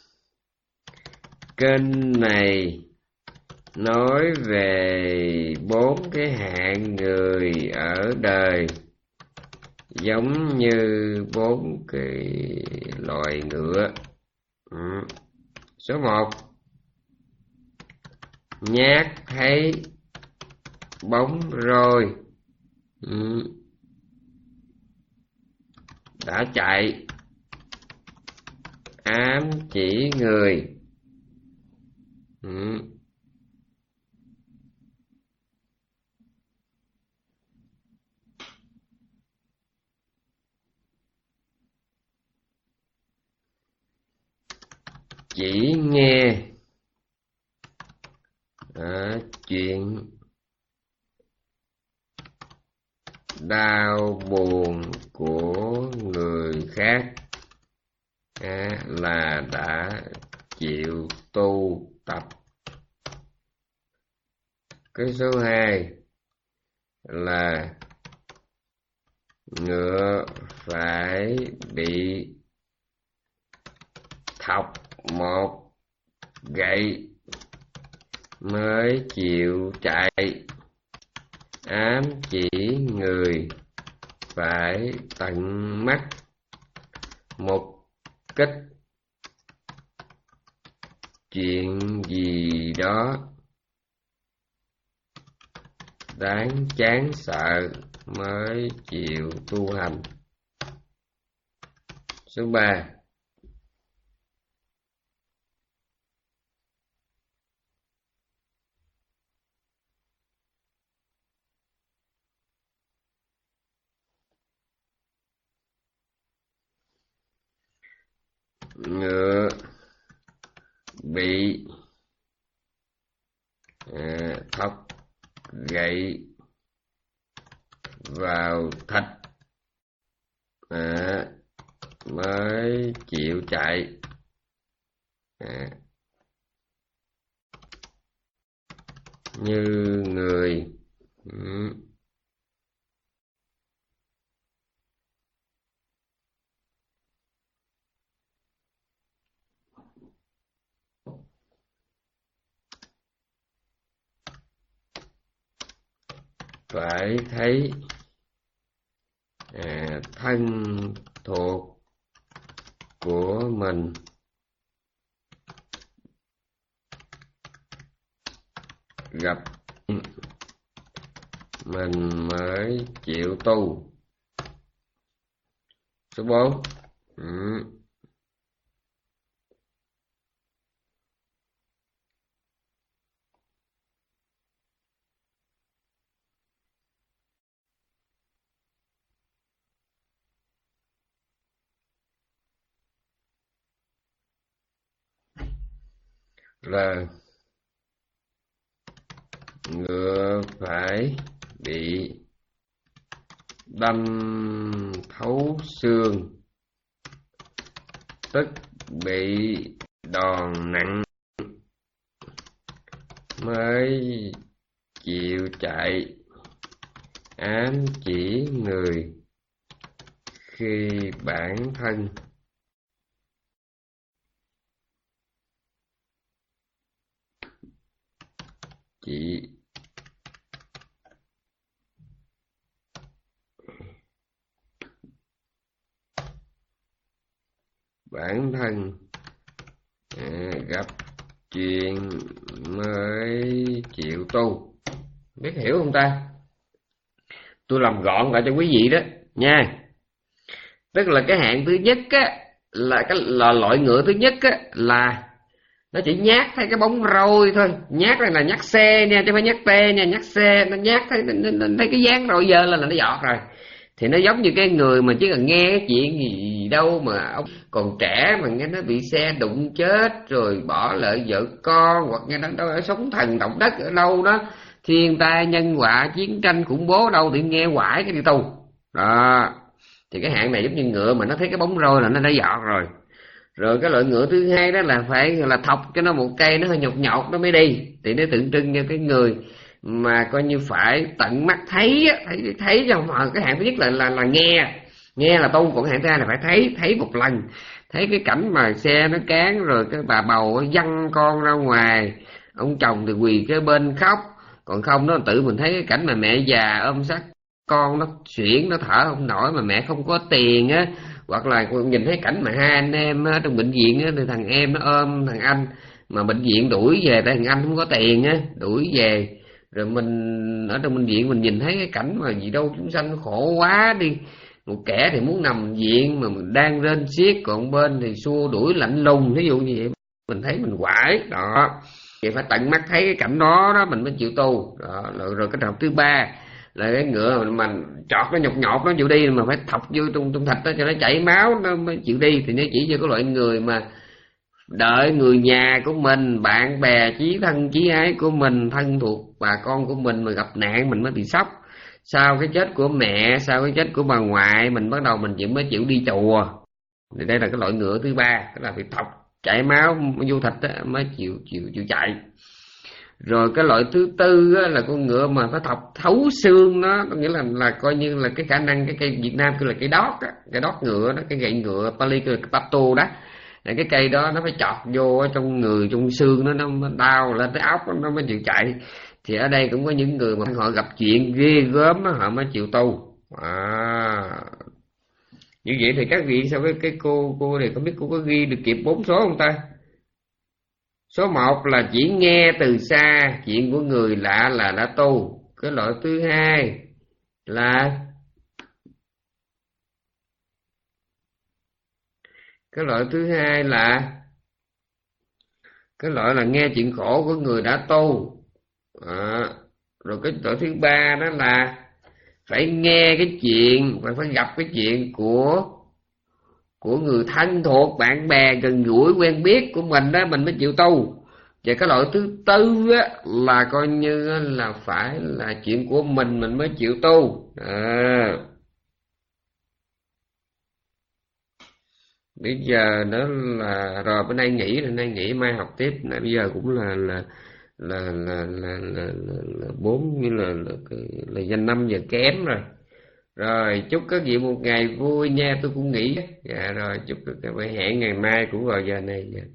kinh này nói về bốn cái hạng người ở đời, giống như bốn cái loài ngựa. Ừ. Số một, nhát thấy bóng roi, ừ, đã chạy ám chỉ người. Ừ. Chỉ nghe à, chuyện đau buồn của người khác à, là đã chịu tu tập. Cái số hai là ngựa phải bị thọc một gậy mới chịu chạy, ám chỉ người phải tận mắt mục kích chuyện gì đó đáng chán sợ mới chịu tu hành. Số ba. Ngựa bị à, thọc gậy vào thịt à, mới chịu chạy, à, như người ừ. phải thấy à, thân thuộc của mình gặp mình mới chịu tu. Số bốn. Ừ. Là ngựa phải bị đâm thấu xương, tức bị đòn nặng mới chịu chạy, ám chỉ người khi bản thân chỉ bản thân à, gặp chuyện mới chịu tu. Biết hiểu không ta? Tôi làm gọn lại cho quý vị đó nha. Tức là cái hạng thứ nhất á, là cái là loại ngựa thứ nhất á, là nó chỉ nhát thấy cái bóng roi thôi. Nhát này là nhát xe nha, chứ không phải nhát tê nha. Nhát xe, nó nhát thấy, nó, thấy cái dáng roi dơ lên là nó giọt rồi. Thì nó giống như cái người mà chỉ cần nghe cái chuyện gì đâu mà ông còn trẻ mà nghe nó bị xe đụng chết rồi bỏ lại vợ con, hoặc nghe nó đâu sống thần động đất ở đâu đó, thiên tai nhân họa chiến tranh khủng bố đâu, thì nghe quải cái đi tu đó. Thì cái hạng này giống như ngựa mà nó thấy cái bóng roi là nó đã giọt rồi. Rồi cái loại ngựa thứ hai đó là phải là thọc cho nó một cây nó hơi nhột nhột nó mới đi, thì nó tượng trưng cho cái người mà coi như phải tận mắt thấy thấy thấy cho mà cái hạng thứ nhất là là là nghe nghe là tu, còn hạng thứ hai là phải thấy thấy một lần, thấy cái cảnh mà xe nó cán rồi cái bà bầu văng con ra ngoài, ông chồng thì quỳ cái bên khóc, còn không nó tự mình thấy cái cảnh mà mẹ già ôm sát con nó xuyển nó thở không nổi mà mẹ không có tiền á, hoặc là nhìn thấy cảnh mà hai anh em á, trong bệnh viện á, thì thằng em nó ôm thằng anh mà bệnh viện đuổi về tại thằng anh không có tiền á, đuổi về rồi mình ở trong bệnh viện mình nhìn thấy cái cảnh mà gì đâu chúng sanh khổ quá đi, một kẻ thì muốn nằm viện mà mình đang rên xiết, còn bên thì xua đuổi lạnh lùng, ví dụ như vậy mình thấy mình quải đó, thì phải tận mắt thấy cái cảnh đó đó mình mới chịu tu đó. Rồi, rồi cái trường hợp thứ ba là cái ngựa mà chọt nó nhột nhột nó chịu đi, mà phải thọc vô trong trong thịt đó cho nó chảy máu nó mới chịu đi, thì nó chỉ cho cái loại người mà đợi người nhà của mình, bạn bè chí thân chí ái của mình, thân thuộc bà con của mình mà gặp nạn mình mới bị sốc. Sau cái chết của mẹ, sau cái chết của bà ngoại, mình bắt đầu mình chỉ mới chịu đi chùa. Thì đây là cái loại ngựa thứ ba, tức là bị thọc chảy máu vô thịt đó, mới chịu chịu chịu chạy. Rồi cái loại thứ tư á, là con ngựa mà phải thọc thấu xương nó, có nghĩa là là coi như là cái khả năng cái cây Việt Nam kêu là cây đót á, cây đót ngựa đó, cái gậy ngựa Pali kêu là cái pato đó. cái cây đó nó phải chọt vô ở trong người, trong xương nó nó đau lên tới óc nó mới chịu chạy. Thì ở đây cũng có những người mà họ gặp chuyện ghê gớm họ mới chịu tu. À, như vậy thì các vị sao với cái cô cô này không biết cô có ghi được kịp bốn số không ta? Số một là chỉ nghe từ xa chuyện của người lạ là đã tu. Cái loại thứ hai là cái loại thứ hai là cái loại là nghe chuyện khổ của người đã tu. À, rồi cái loại thứ ba đó là phải nghe cái chuyện và phải gặp cái chuyện của của người thân thuộc, bạn bè gần gũi quen biết của mình đó mình mới chịu tu. Và cái loại thứ tư á, là coi như là phải là chuyện của mình mình mới chịu tu. À, bây giờ đó là rồi bữa nay nghỉ, rồi nay nghỉ mai học tiếp. Nãy bây giờ cũng là là là là là là, là, là bốn như là là, là, là danh năm giờ kém rồi. Rồi chúc các vị một ngày vui nha, tôi cũng nghỉ. Dạ rồi chúc các vị hẹn ngày mai cũng vào giờ này. Dạ.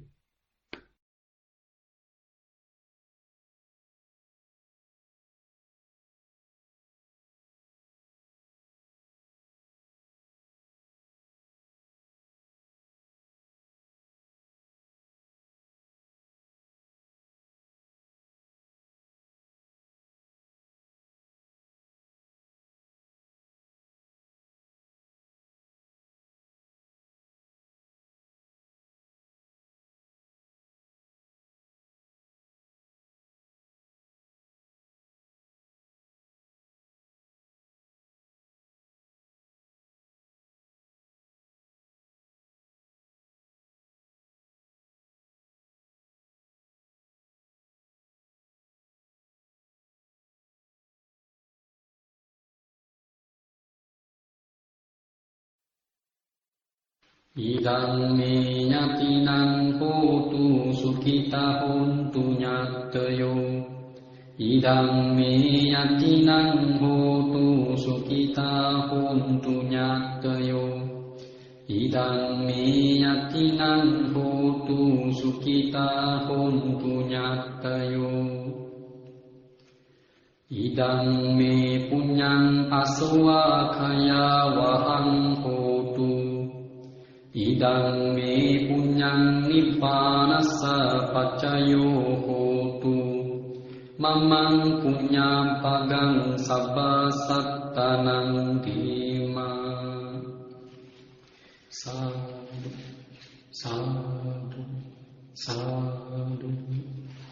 Idang me yatinang hotu sukita hontu nyatayo. Idang me yatinang hotu sukita hontu nyatayo. Idang me yatinang hotu sukita hontu nyatayo. Idang me punyang aswa kaya wahang hotu. Idang me punyang nippanassa paccayo hotu. Mamang punyang pagang sabba sattanang dima. Sadhu, sadhu, sadhu.